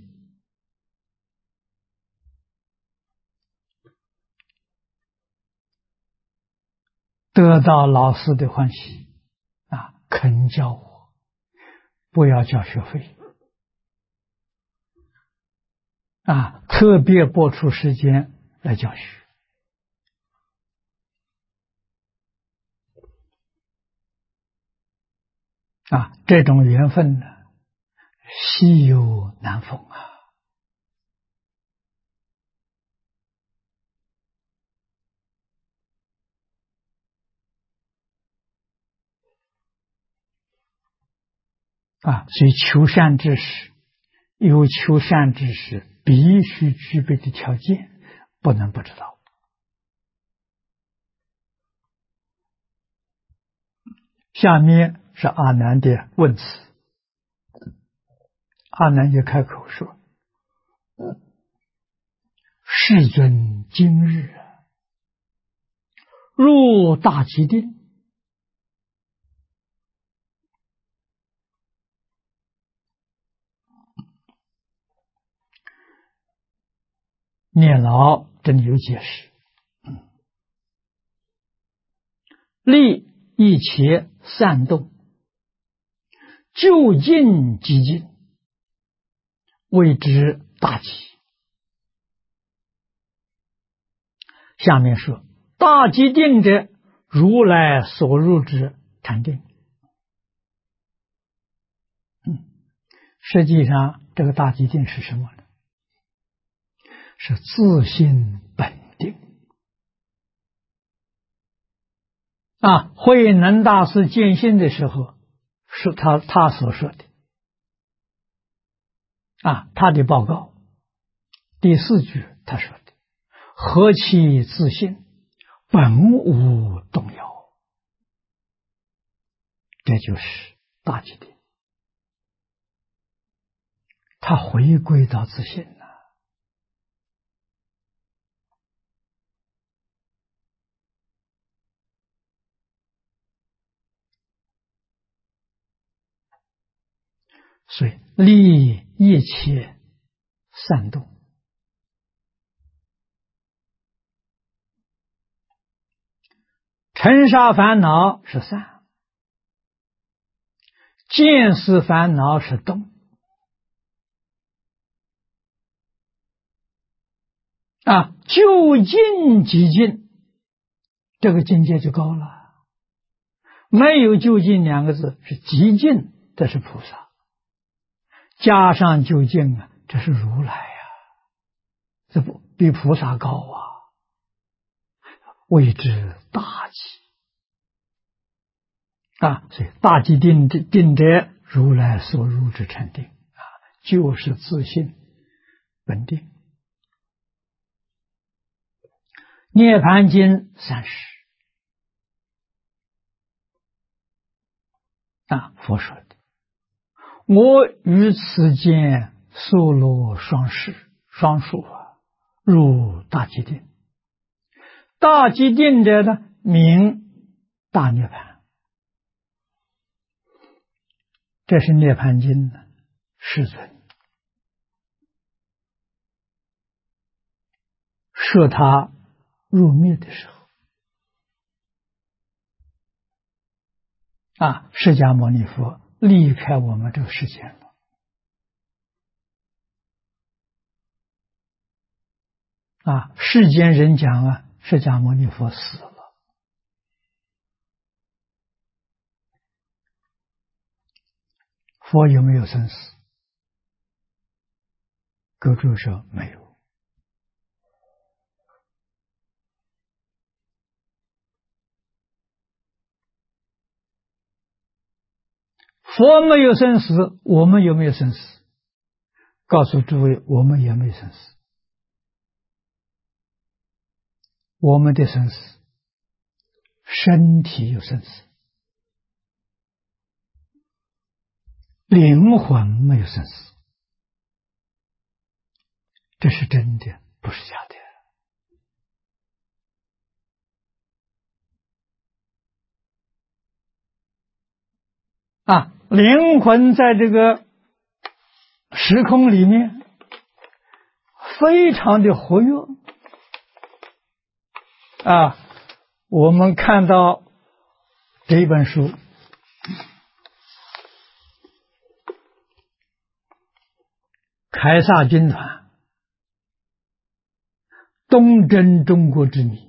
得到老师的欢喜肯教我，不要交学费特别拨出时间来教学这种缘分呢，稀有难逢所以求善知识有求善知识必须具备的条件，不能不知道。下面是阿难的问词。阿难也开口说：世尊今日入大吉定， 念老真有解释。利一切散动，就近即近，谓之大吉。下面说，大吉定者，如来所入之禅定。实际上这个大吉定是什么呢？是自性本定。慧能大师见性的时候，是他所说的。他的报告第4句他说的：何其自性，本无动摇。这就是大吉定，他回归到自性了。所以利一切散动，尘沙烦恼是散，见思烦恼是动。就近即近，这个境界就高了。没有就近2个字，是极近，这是菩萨。加上就近这是如来这比菩萨高谓之大吉。所以大吉定者，如来所入之禅定，就是自性本定。涅盘经30，佛说的：我于此间娑罗双数入大吉定。大吉定者呢，名大涅盘。这是涅盘经的世尊说他入灭的时候，释迦牟尼佛离开我们这个世间了。世间人讲释迦牟尼佛死了。佛有没有生死？各诸说没有。佛没有生死，我们有没有生死？告诉诸位，我们也没有生死。我们的生死，身体有生死，灵魂没有生死。这是真的，不是假的。灵魂在这个时空里面非常的活跃。我们看到这一本书，凯撒军团东征中国之谜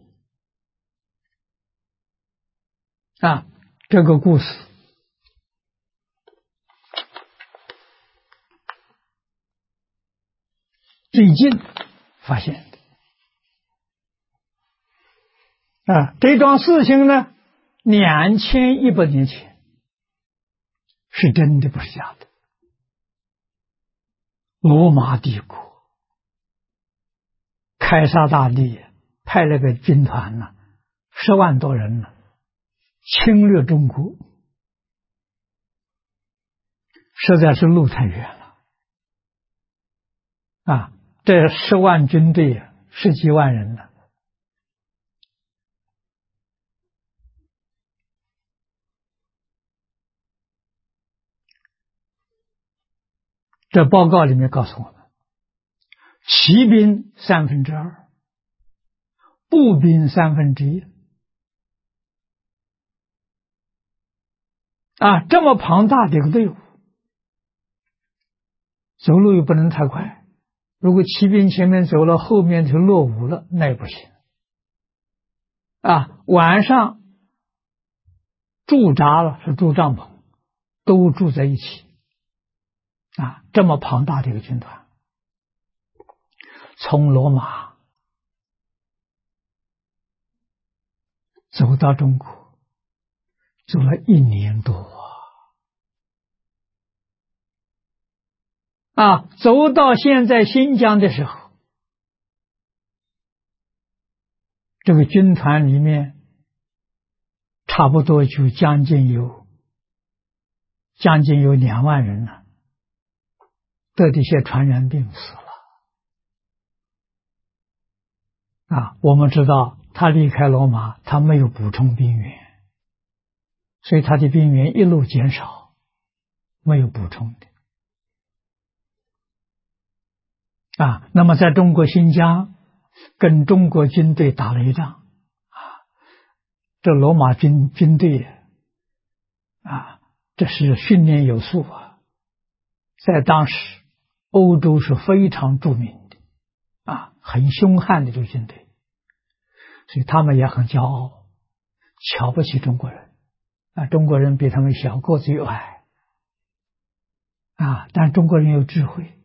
这个故事最近发现的这桩事情呢，2100年前是真的，不是假的。罗马帝国凯撒大帝派了个军团10万多人侵略中国，实在是路太远了这10万军队10几万人这报告里面告诉我们， 骑兵2/3，步兵1/3。这么庞大的一个队伍，走路又不能太快。如果骑兵前面走了，后面就落伍了，那也不行。晚上驻扎了，是住帐篷，都住在一起。这么庞大的一个军团，从罗马走到中国，走了1年多走到现在新疆的时候，这个军团里面差不多就将近有2万人了，得这些传染病死了。我们知道他离开罗马，他没有补充兵员，所以他的兵员一路减少，没有补充的。那么在中国新疆跟中国军队打了一仗，这罗马军队这是训练有素在当时欧洲是非常著名的很凶悍的这个军队，所以他们也很骄傲，瞧不起中国人中国人比他们小，个子又矮但中国人有智慧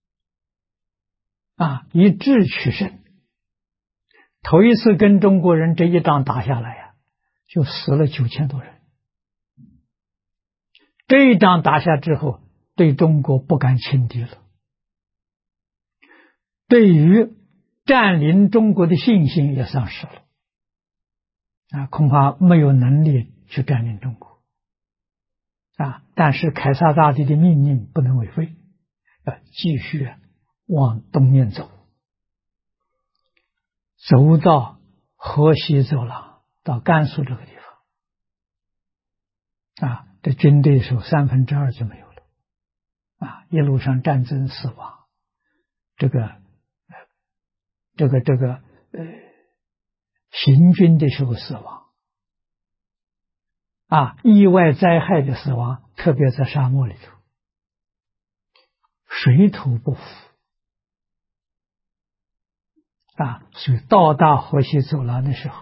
以智取胜。头一次跟中国人这一仗打下来就死了9000多人。这一仗打下之后，对中国不敢轻敌了，对于占领中国的信心也丧失了恐怕没有能力去占领中国但是凯撒大帝的命令不能违背，要继续往东面走，走到河西走廊，到甘肃这个地方这军队是2/3就没有了一路上战争死亡，行军的时候死亡意外灾害的死亡，特别在沙漠里头，水土不服所以到达河西走廊的时候，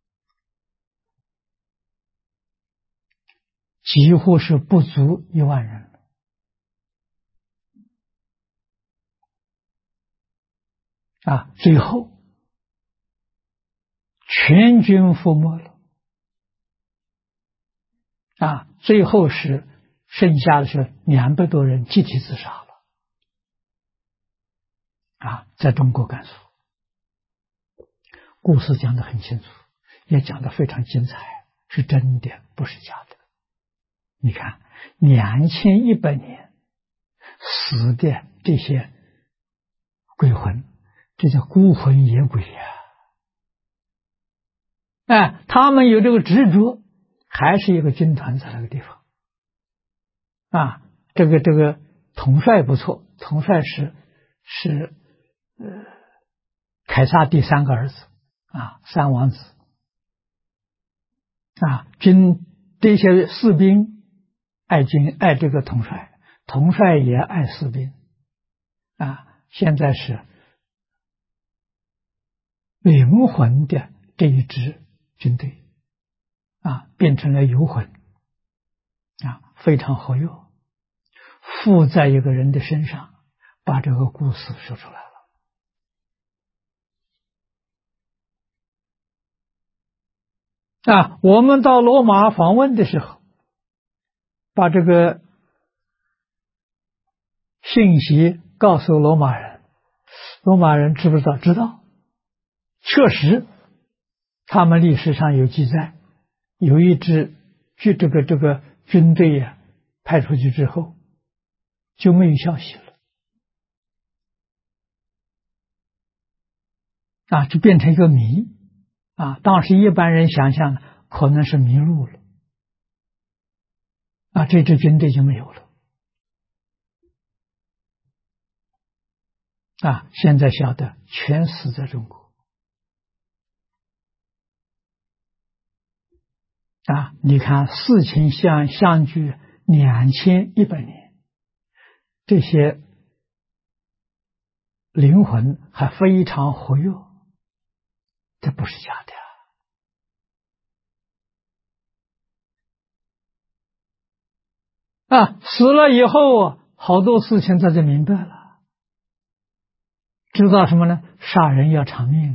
几乎是不足1万人最后全军覆没了最后是剩下的是200多人集体自杀了在中国甘肃。故事讲得很清楚，也讲得非常精彩，是真的，不是假的。你看2100年死的这些鬼魂，这叫孤魂野鬼他们有这个执着，还是一个军团在那个地方这个统帅不错，统帅是凯撒第3个儿子3王子这些士兵爱这个统帅，统帅也爱士兵现在是灵魂的这一支军队变成了游魂非常活跃，附在一个人的身上，把这个故事说出来了我们到罗马访问的时候，把这个信息告诉罗马人，罗马人知不知道？知道，确实他们历史上有记载，有一支这个军队派出去之后就没有消息了就变成一个谜当时一般人想象可能是迷路了这支军队就没有了现在晓得全死在中国。你看事情相距2100年，这些灵魂还非常活跃，这不是假的。死了以后好多事情他就明白了，知道什么呢？杀人要偿命，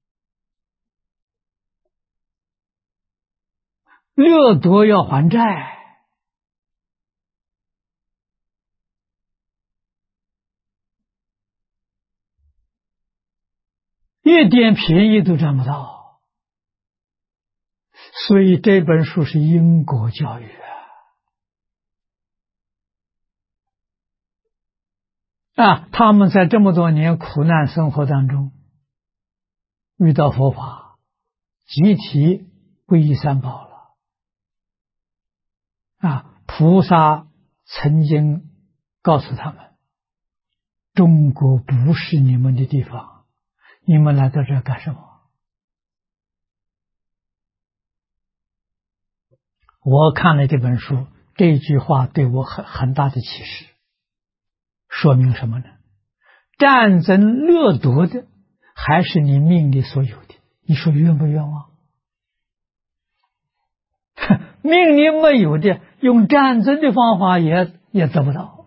掠夺要还债，一点便宜都占不到。所以这本书是因果教育他们在这么多年苦难生活当中，遇到佛法，集体皈依三宝了。菩萨曾经告诉他们，中国不是你们的地方，你们来到这干什么？我看了这本书，这句话对我很大的启示，说明什么呢？战争掠夺的还是你命里所有的，你说冤不冤枉？命里没有的，用战争的方法也得不到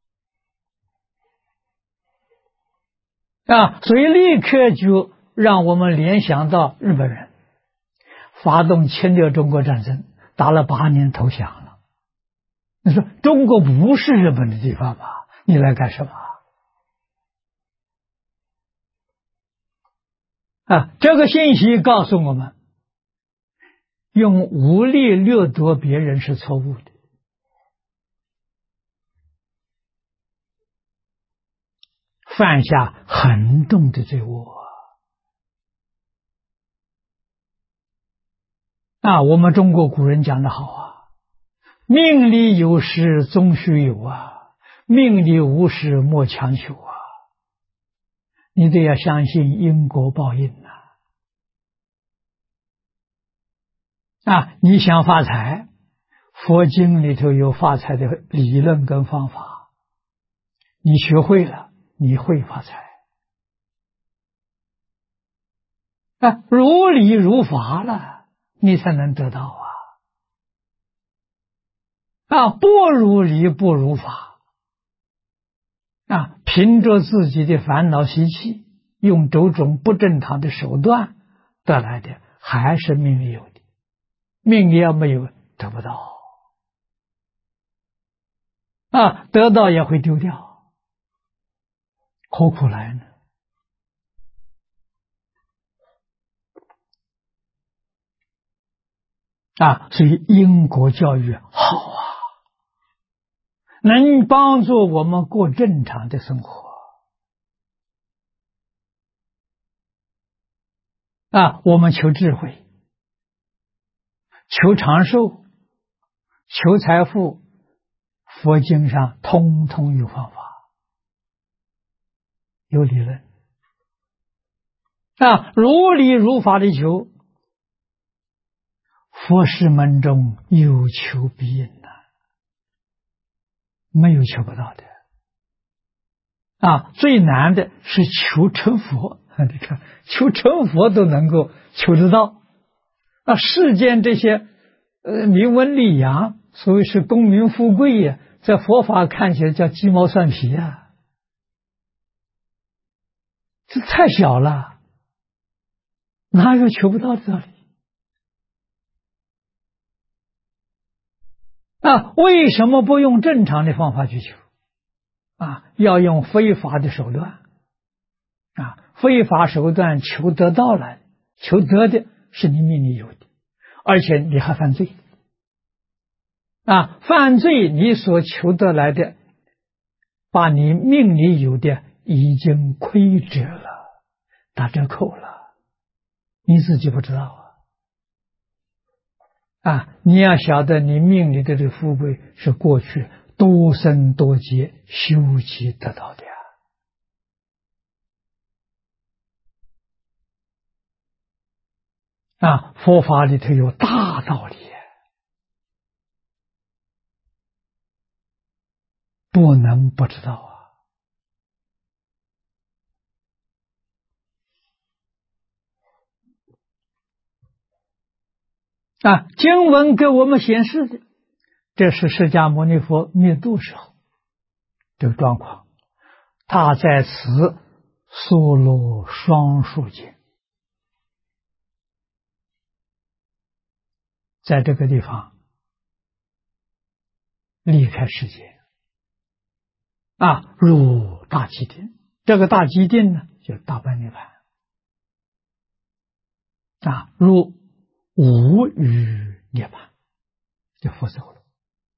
所以立刻就让我们联想到日本人发动侵略中国战争，打了8年投降了。你说中国不是日本的地方吧？你来干什么？这个信息告诉我们，用武力掠夺别人是错误的。犯下很重的罪恶我们中国古人讲得好命里有时终须有命里无时莫强求你得要相信因果报应你想发财，佛经里头有发财的理论跟方法，你学会了，你会发财如理如法了，你才能得到不如理不如法凭着自己的烦恼习气，用种种不正常的手段得来的，还是命里有的。命里要没有，得不到得到也会丢掉，何苦来呢？所以因果教育好能帮助我们过正常的生活我们求智慧，求长寿，求财富，佛经上通通有方法，有理论如理如法的求，佛事门中有求必应没有求不到的最难的是求成佛你看求成佛都能够求得到世间这些名闻利养，所谓是功名富贵在佛法看起来叫鸡毛蒜皮这太小了，哪有求不到的道理为什么不用正常的方法去求要用非法的手段非法手段求得到了，求得的是你命里有的，而且你还犯罪犯罪你所求得来的，把你命里有的已经亏折了，打折扣了，你自己不知道你要晓得你命里的这个富贵是过去多生多劫修集得到的佛法里头有大道理，不能不知道经文给我们显示的，这是释迦牟尼佛灭度时候这个状况。他在此娑罗双树间，在这个地方离开世界入大寂定。这个大寂定呢，就是大般涅槃入无余涅槃，就佛走了。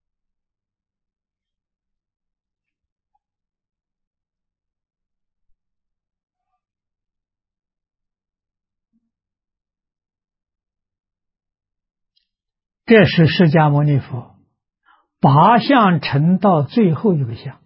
这是释迦牟尼佛八相成道最后一个相。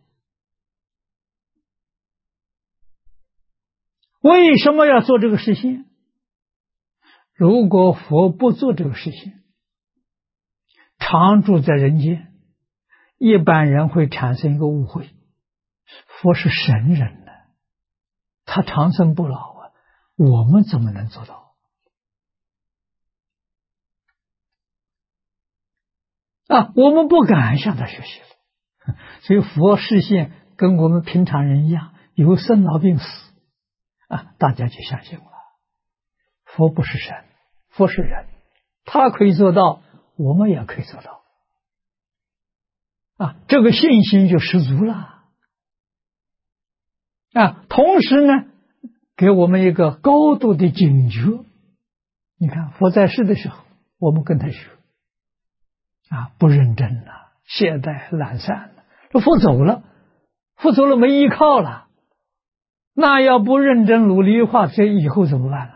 为什么要做这个实现？如果佛不做这个实现，常住在人间，一般人会产生一个误会，佛是神人呢，他长生不老我们怎么能做到？我们不敢向他学习了。所以佛示现跟我们平常人一样，有生老病死大家就相信了。佛不是神，佛是人，他可以做到，我们也可以做到这个信心就十足了同时呢，给我们一个高度的警觉。你看佛在世的时候，我们跟他学不认真了，懈怠懒散了。这佛走了，没依靠了，那要不认真努力的话，这以后怎么办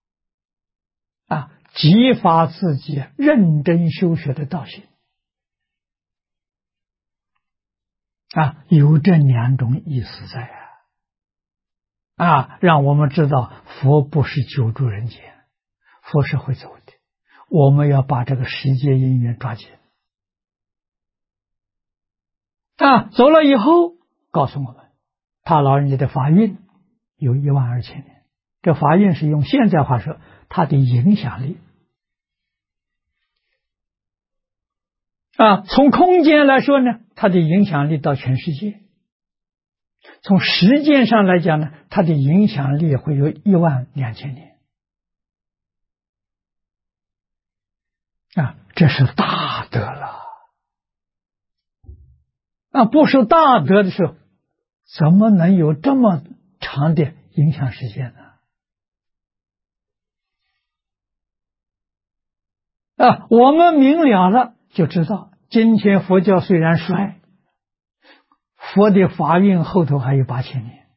激发自己认真修学的道心有这两种意思在让我们知道佛不是久住人间，佛是会走的，我们要把这个世界因缘抓紧走了以后告诉我们，他老人家的法运有12000年。这法运是用现在话说，他的影响力从空间来说呢，它的影响力到全世界；从时间上来讲呢，它的影响力会有12000年这是大德了不是大德的时候，怎么能有这么长的影响时间呢？我们明了了就知道，今天佛教虽然衰，佛的法运后头还有8000年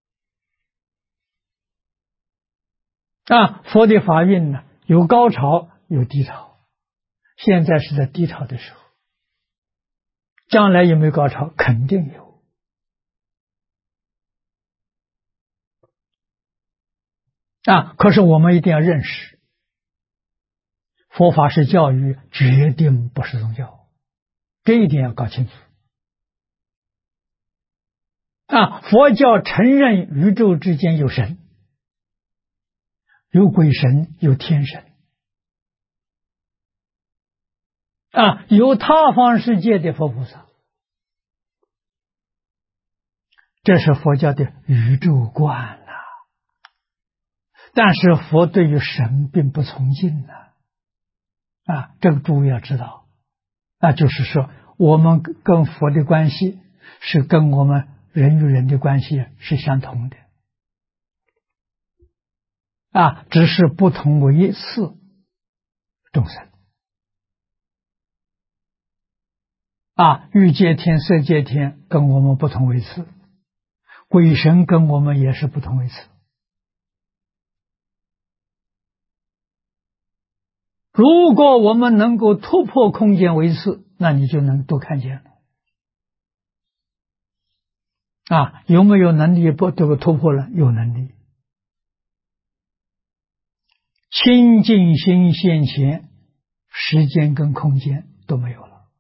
佛的法运呢，有高潮有低潮，现在是在低潮的时候，将来有没有高潮？肯定有可是我们一定要认识，佛法是教育，决定不是宗教，这一点要搞清楚佛教承认宇宙之间有神，有鬼神，有天神有他方世界的佛菩萨，这是佛教的宇宙观但是佛对于神并不崇敬这个诸位要知道就是说我们跟佛的关系是跟我们人与人的关系是相同的只是不同为次众生欲界天、色界天跟我们不同为次，鬼神跟我们也是不同为次。如果我们能够突破空间维次，那你就能都看见了有没有能力不这个突破了？有能力清净心现前，时间跟空间都没有了。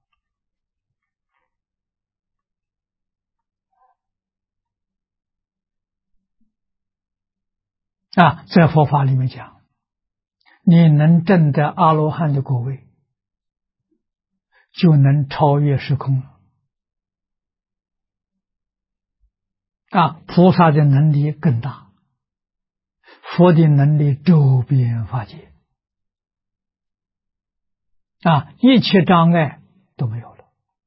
在佛法里面讲，你能证得阿罗汉的果位，就能超越时空了。菩萨的能力更大，佛的能力周遍法界，一切障碍都没有了。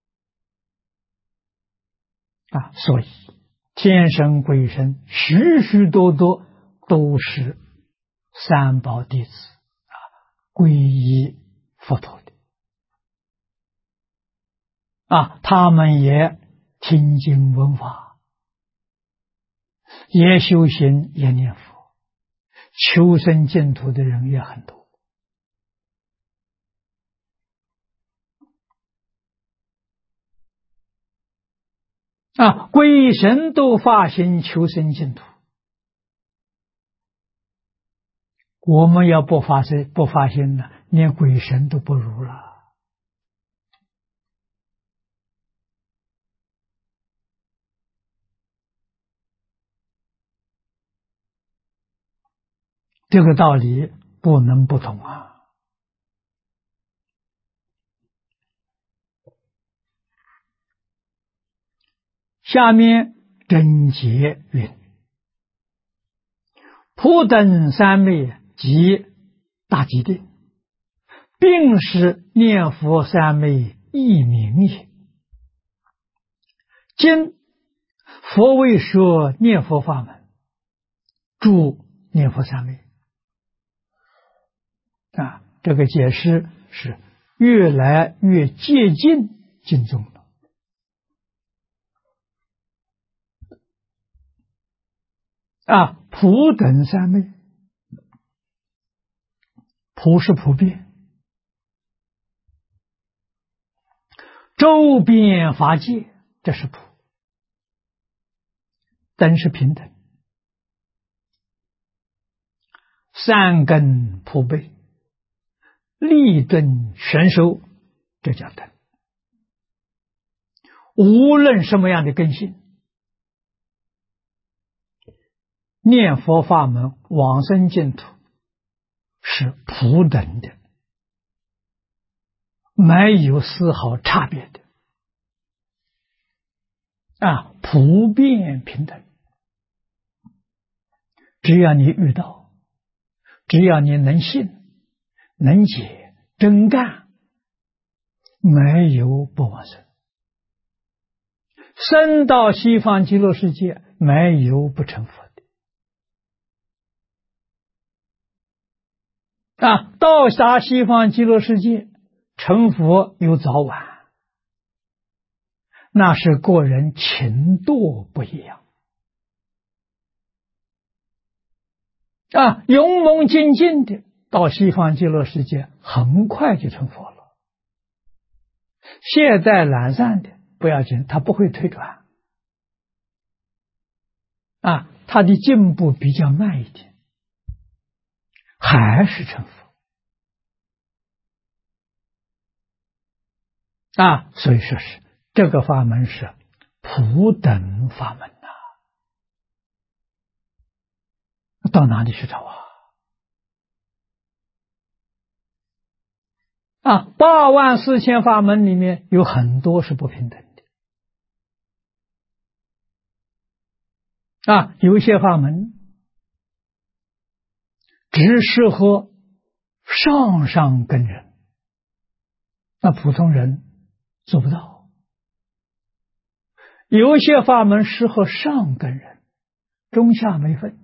所以天神鬼神许许多多都是三宝弟子，皈依佛陀的。他们也听经闻法，也修行，也念佛，求生净土的人也很多。鬼神都发心求生净土，我们要不发心呢，连鬼神都不如了。这个道理不能不懂啊。下面真解云：普等三昧即大吉定，并是念佛三昧一名也。今佛为说念佛法门，著念佛三昧。这个解释是越来越接近经宗了。普等三昧，普是普遍，周遍法界，这是普，等是平等，三根普被，立顿全收，这叫等。无论什么样的根性，念佛法门往生净土是普等的，没有丝毫差别的。普遍平等，只要你遇到，只要你能信能解真干，没有不往生。生到西方极乐世界，没有不成佛的。到达西方极乐世界，成佛有早晚，那是个人情度不一样。勇猛精进的到西方极乐世界，很快就成佛了。懈怠懒散的不要紧，他不会退转。他的进步比较慢一点，还是成佛。所以说是这个法门是普等法门到哪里去找84000法门里面有很多是不平等的。有些法门只适合上根人，普通人做不到。有些法门适合上根人，中下没分。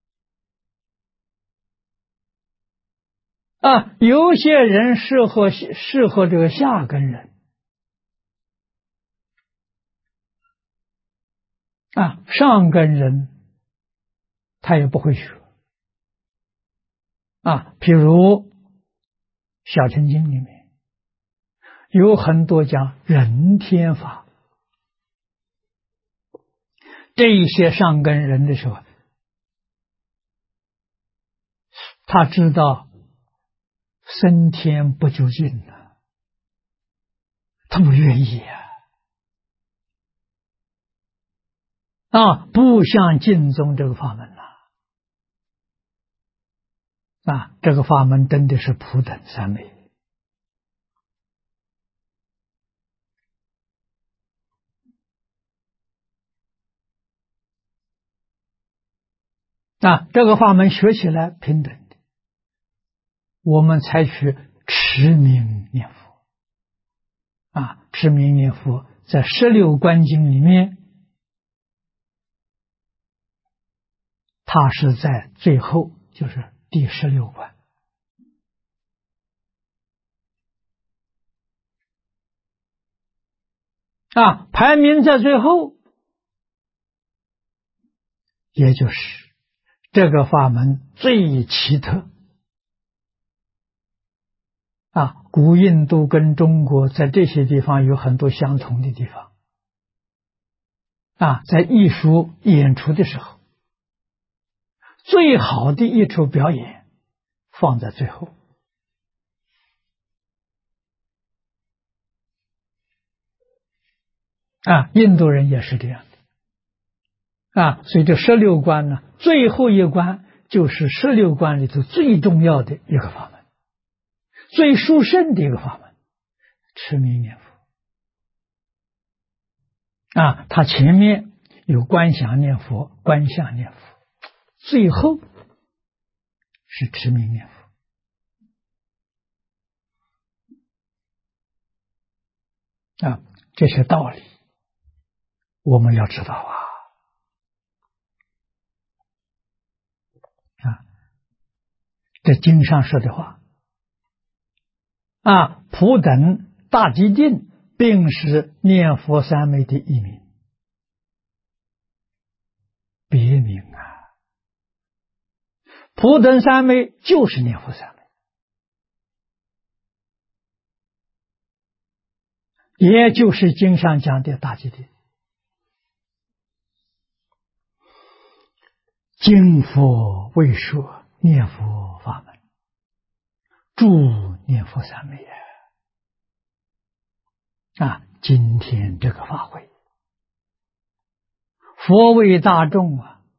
有些人适合这个下根人。上根人他也不会学。譬如小乘经里面有很多讲人天法，这一些上根人的时候，他知道升天不究竟了，他不愿意不像净宗这个法门这个法门真的是普等三昧。这个法门学起来平等的，我们采取持名念佛持名念佛在16观经里面，它是在最后，就是第16关排名在最后，也就是这个法门最奇特古印度跟中国在这些地方有很多相同的地方在艺术演出的时候，最好的一出表演放在最后印度人也是这样的所以这16关呢，最后一关就是16关里头最重要的一个法门，最殊胜的一个法门，持名念佛它前面有观想念佛、观相念佛，最后是持名念佛这些道理我们要知道这经上说的话普等大寂定并是念佛三昧的一名，别名普等三昧就是念佛三昧，也就是经上讲的大寂定。经佛为说念佛法门，助念佛三昧今天这个法会，佛为大众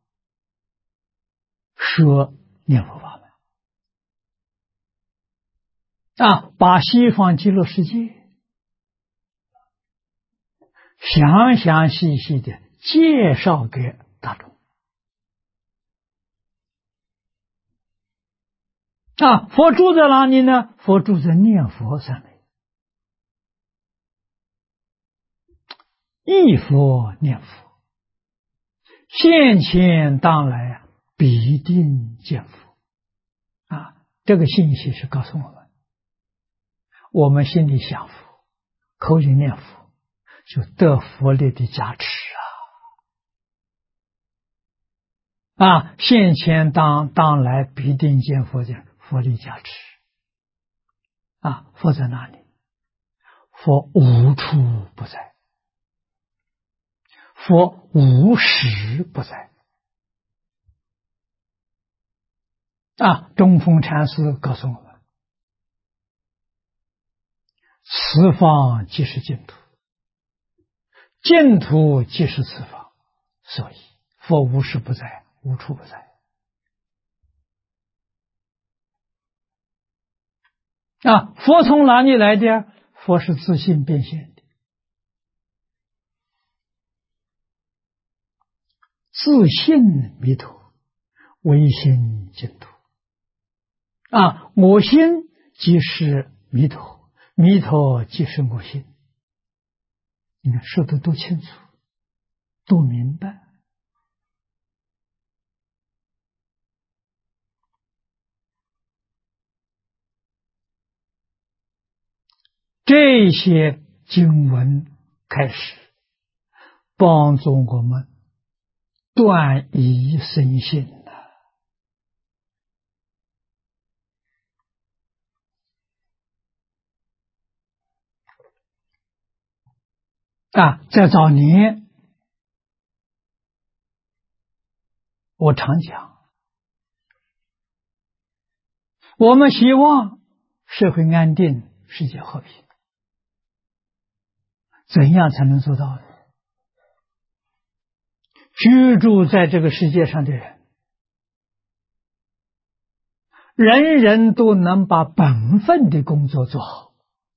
说念佛法门把西方极乐世界详详细细的介绍给大众佛住在哪里呢？佛住在念佛三昧，忆佛念佛，现前当来必定见佛这个信息是告诉我们心里想佛，口里念佛，就得佛力的加持现前当来必定见佛的佛力加持佛在哪里？佛无处不在，佛无时不在中峰禅师告诉我们，此方即是净土，净土即是此方，所以佛无时不在，无处不在佛从哪里来的？佛是自性变现的，自性弥陀，唯心净土我心即是弥陀，弥陀即是我心。你看说的多清楚，多明白这些经文开始帮助我们断疑生信在早年我常讲，我们希望社会安定，世界和平。怎样才能做到呢？居住在这个世界上的人，人人都能把本分的工作做好，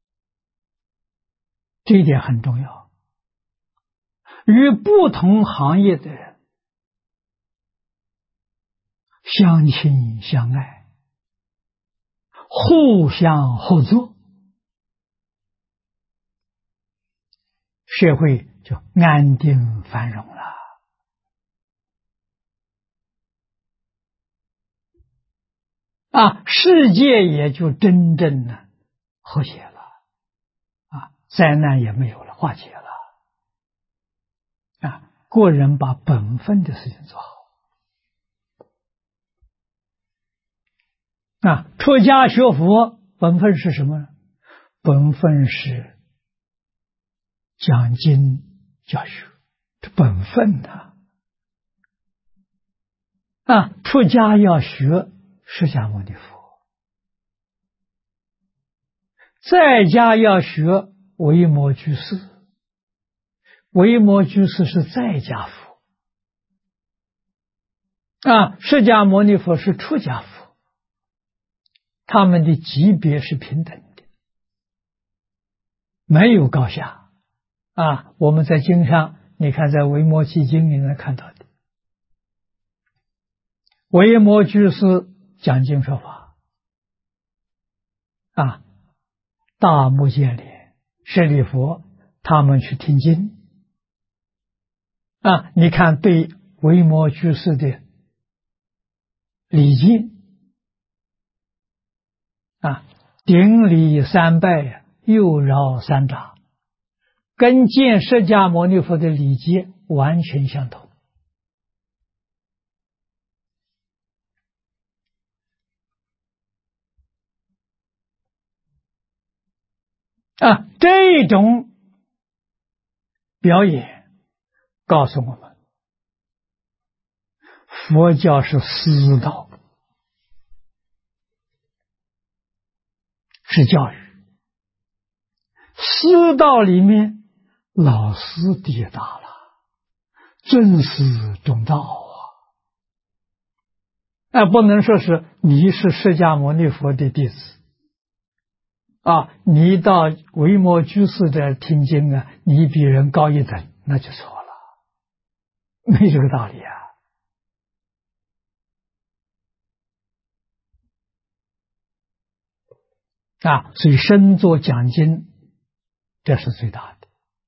这一点很重要。与不同行业的人相亲相爱，互相合作，社会就安定繁荣了。世界也就真正的和谐了，灾难也没有了，化解了。个人把本分的事情做好。出家学佛，本分是什么呢？本分是讲经教学，这本分的。出家要学释迦牟尼佛，在家要学维摩居士。维摩居士是在家佛，释迦牟尼佛是出家佛，他们的级别是平等的，没有高下。我们在经上，你看在维摩诘经里面看到的，维摩居士讲经说法，大目犍连、舍利弗他们去听经，你看对维摩居士的礼敬，顶礼三拜，右绕三匝，跟见释迦牟尼佛的礼节完全相同。这种表演告诉我们，佛教是师道，是教育。师道里面，老师地大了，尊师重道不能说是你是释迦牟尼佛的弟子你到维摩居士的听经你比人高一等，那就错了，没这个道理所以身作讲经，这是最大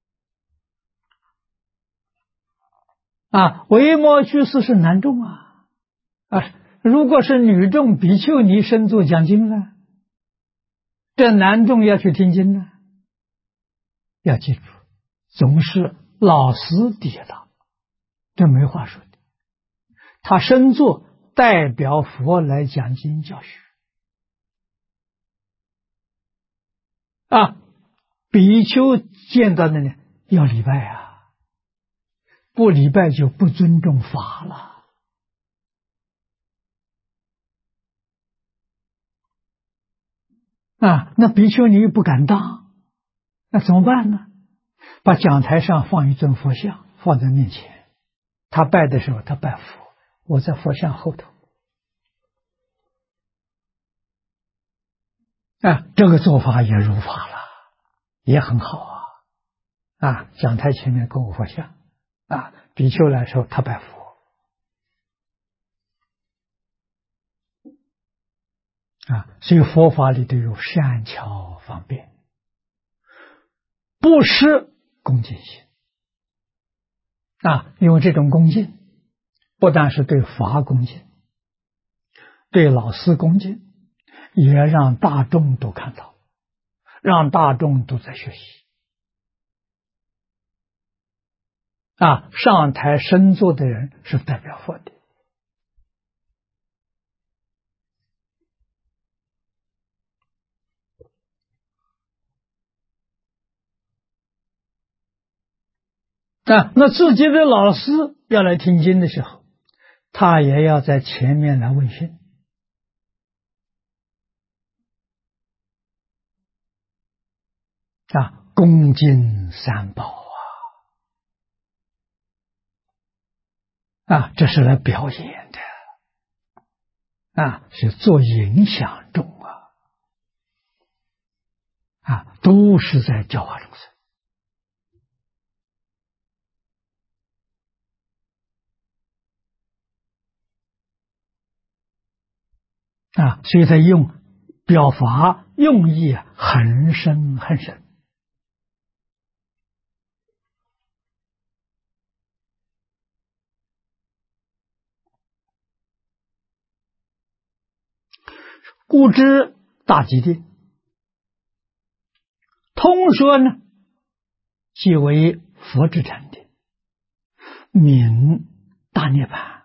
的维摩居士是男众如果是女众比丘尼身作讲经呢，这男众要去听经呢，要记住，总是老师地大，这没话说的。他身作代表佛来讲经教学比丘见到的呢要礼拜不礼拜就不尊重法了那比丘尼不敢当，那怎么办呢？把讲台上放一尊佛像放在面前，他拜的时候他拜佛，我在佛像后头这个做法也如法了，也很好讲台前面供佛像比丘来说他拜佛所以佛法里都有善巧方便，不失恭敬心因为这种恭敬不但是对法恭敬，对老师恭敬，也让大众都看到，让大众都在学习上台升座的人是代表佛的那自己的老师要来听经的时候，他也要在前面来问讯恭敬三宝这是来表演的是做影响众都是在教化众生所以他用表法用意很深很深。故知大吉殿，通说呢，即为佛之禅定，名大涅槃。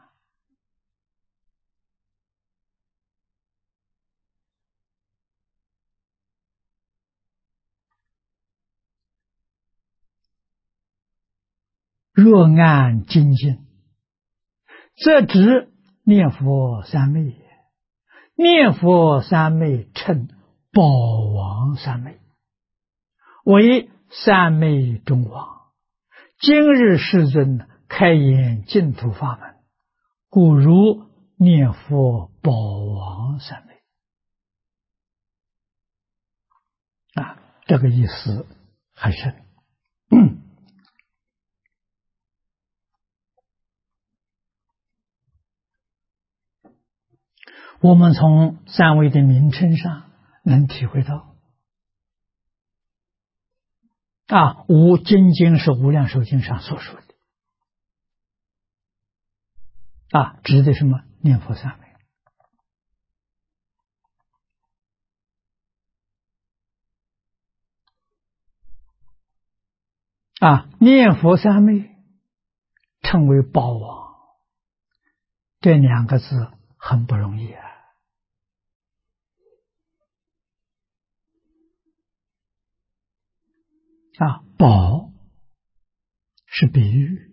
若按精进，则知念佛三昧也。念佛三昧称宝王三昧，为三昧中王。今日世尊开演净土法门，故如念佛宝王三昧这个意思很深。我们从三位的名称上能体会到无精经是无量寿经上所说的指的什么？念佛三昧念佛三昧称为宝王，这两个字很不容易宝是比喻，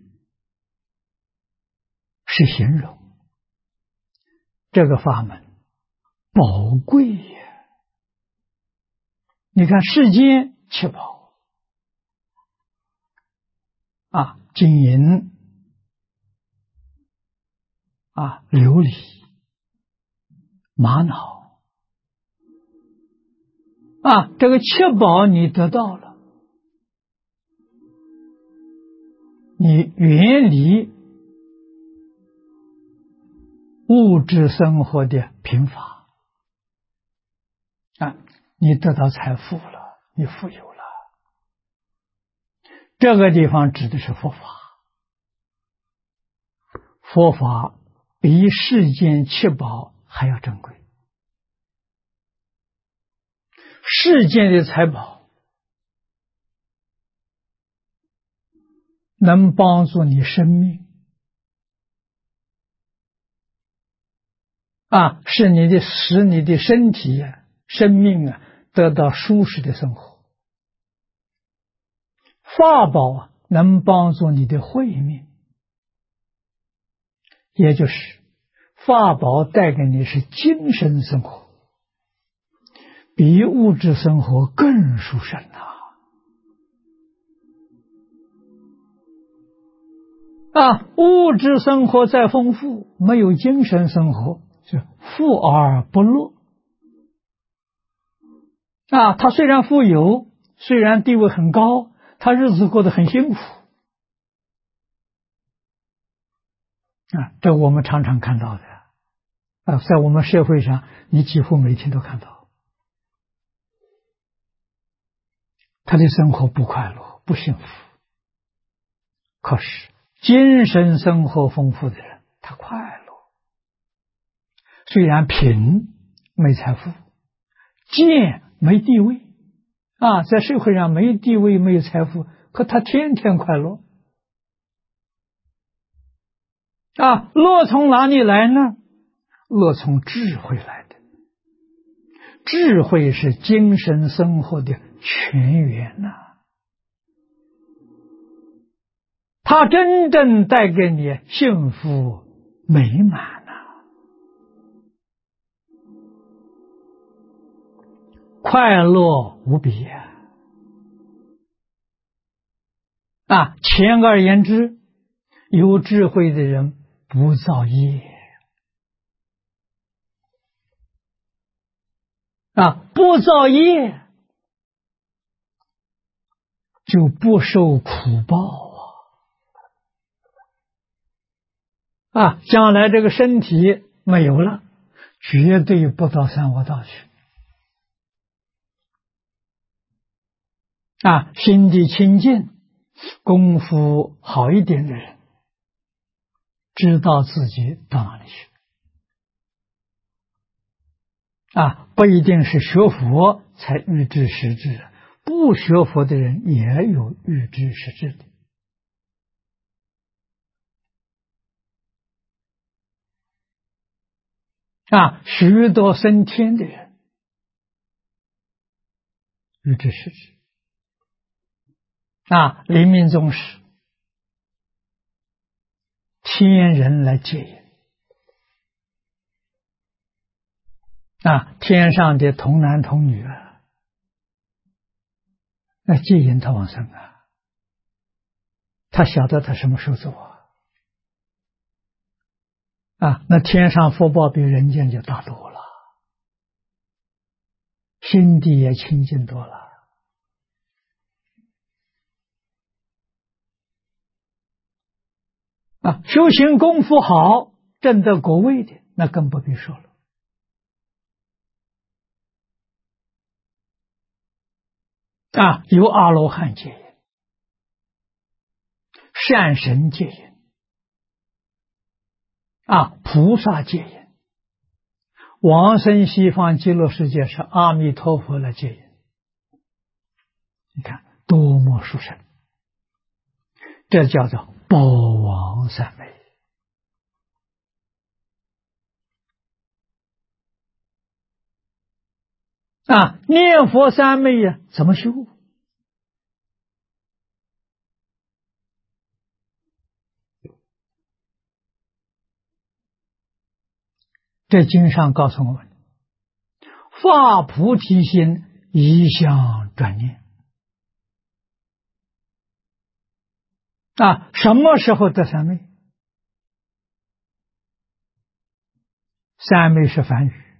是形容这个法门宝贵你看世间七宝金银琉璃玛瑙这个七宝你得到了，你远离物质生活的贫乏你得到财富了，你富有了。这个地方指的是佛法，佛法比世间七宝还要珍贵。世间的财宝能帮助你生命使你的身体生命得到舒适的生活。法宝能帮助你的慧命，也就是法宝带给你是精神生活，比物质生活更殊胜物质生活再丰富，没有精神生活是富而不乐他虽然富有，虽然地位很高，他日子过得很辛苦这我们常常看到的在我们社会上你几乎每天都看到他的生活不快乐不幸福。可是精神生活丰富的人他快乐，虽然贫没财富，贱没地位在社会上没地位没有财富，可他天天快乐乐从哪里来呢？乐从智慧来的。智慧是精神生活的泉源它真正带给你幸福美满快乐无比简而言之，有智慧的人不造业不造业就不受苦报将来这个身体没有了，绝对不到三恶道去心地清净，功夫好一点的人，知道自己到哪里去不一定是学佛才预知实质，不学佛的人也有预知实质的许多升天的人预知实质临命终时，天人来接引天上的童男童女来接引他往生他晓得他什么时候走那天上福报比人间就大多了，心地也清净多了修行功夫好，证得果位的，那更不必说了有阿罗汉戒引，善神戒引菩萨戒引，往生西方极乐世界是阿弥陀佛来戒引，你看多么殊胜，这叫做宝王三昧念佛三昧怎么修？这经上告诉我们，发菩提心，一向转念什么时候得三昧？三昧是梵语，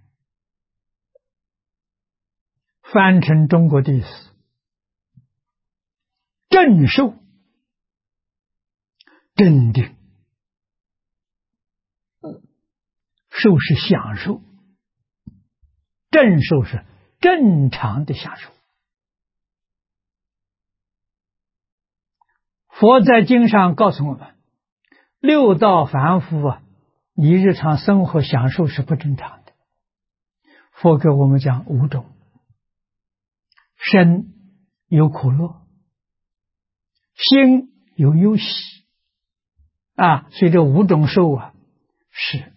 翻成中国的意思，正受、正定，受是享受，正受是正常的享受。佛在经上告诉我们，六道凡夫你日常生活享受是不正常的。佛给我们讲五种，身有苦乐，心有忧喜所以这五种受是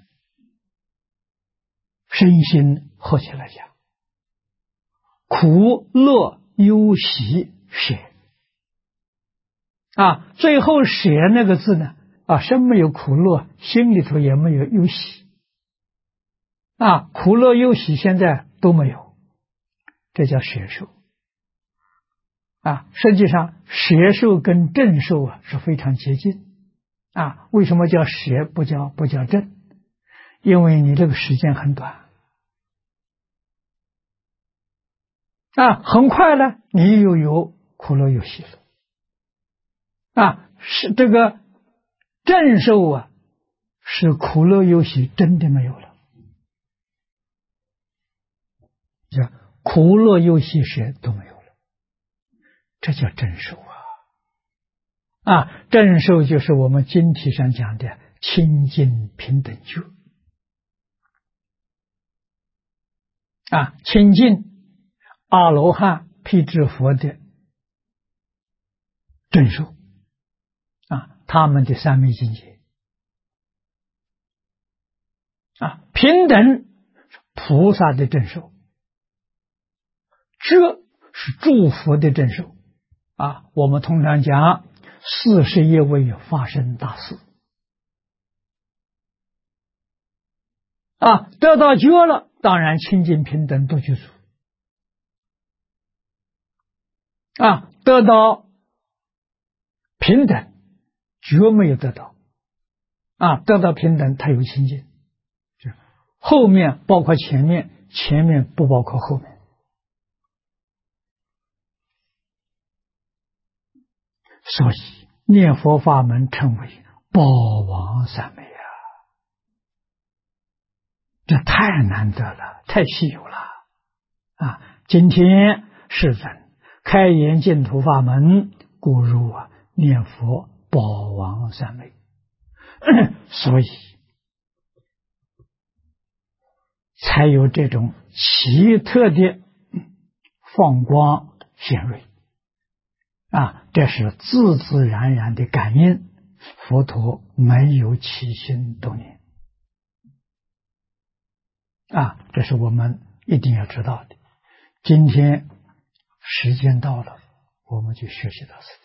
身心合起来讲，苦乐忧喜舍最后舍那个字呢身没有苦乐，心里头也没有忧喜苦乐忧喜现在都没有，这叫舍受实际上舍受跟正受是非常接近为什么叫舍不叫正？因为你这个时间很短很快呢你又有苦乐忧喜了是这个正受是苦乐忧喜真的没有了，苦乐忧喜舍都没有了，这叫正受正受就是我们经题上讲的清净平等觉清净阿罗汉辟支佛的正受他们的三昧境界平等菩萨的正受，这是诸佛的正受我们通常讲41位发生大事得到觉了，当然清净平等都具足得到平等绝没有得到得到平等，他有清净，后面包括前面，前面不包括后面。所以念佛法门称为宝王三昧这太难得了，太稀有了今天世人开言净土法门，故入念佛宝王三昧所以才有这种奇特的放光显锐这是自自然然的感应，佛陀没有起心动念这是我们一定要知道的。今天时间到了，我们就学习到此。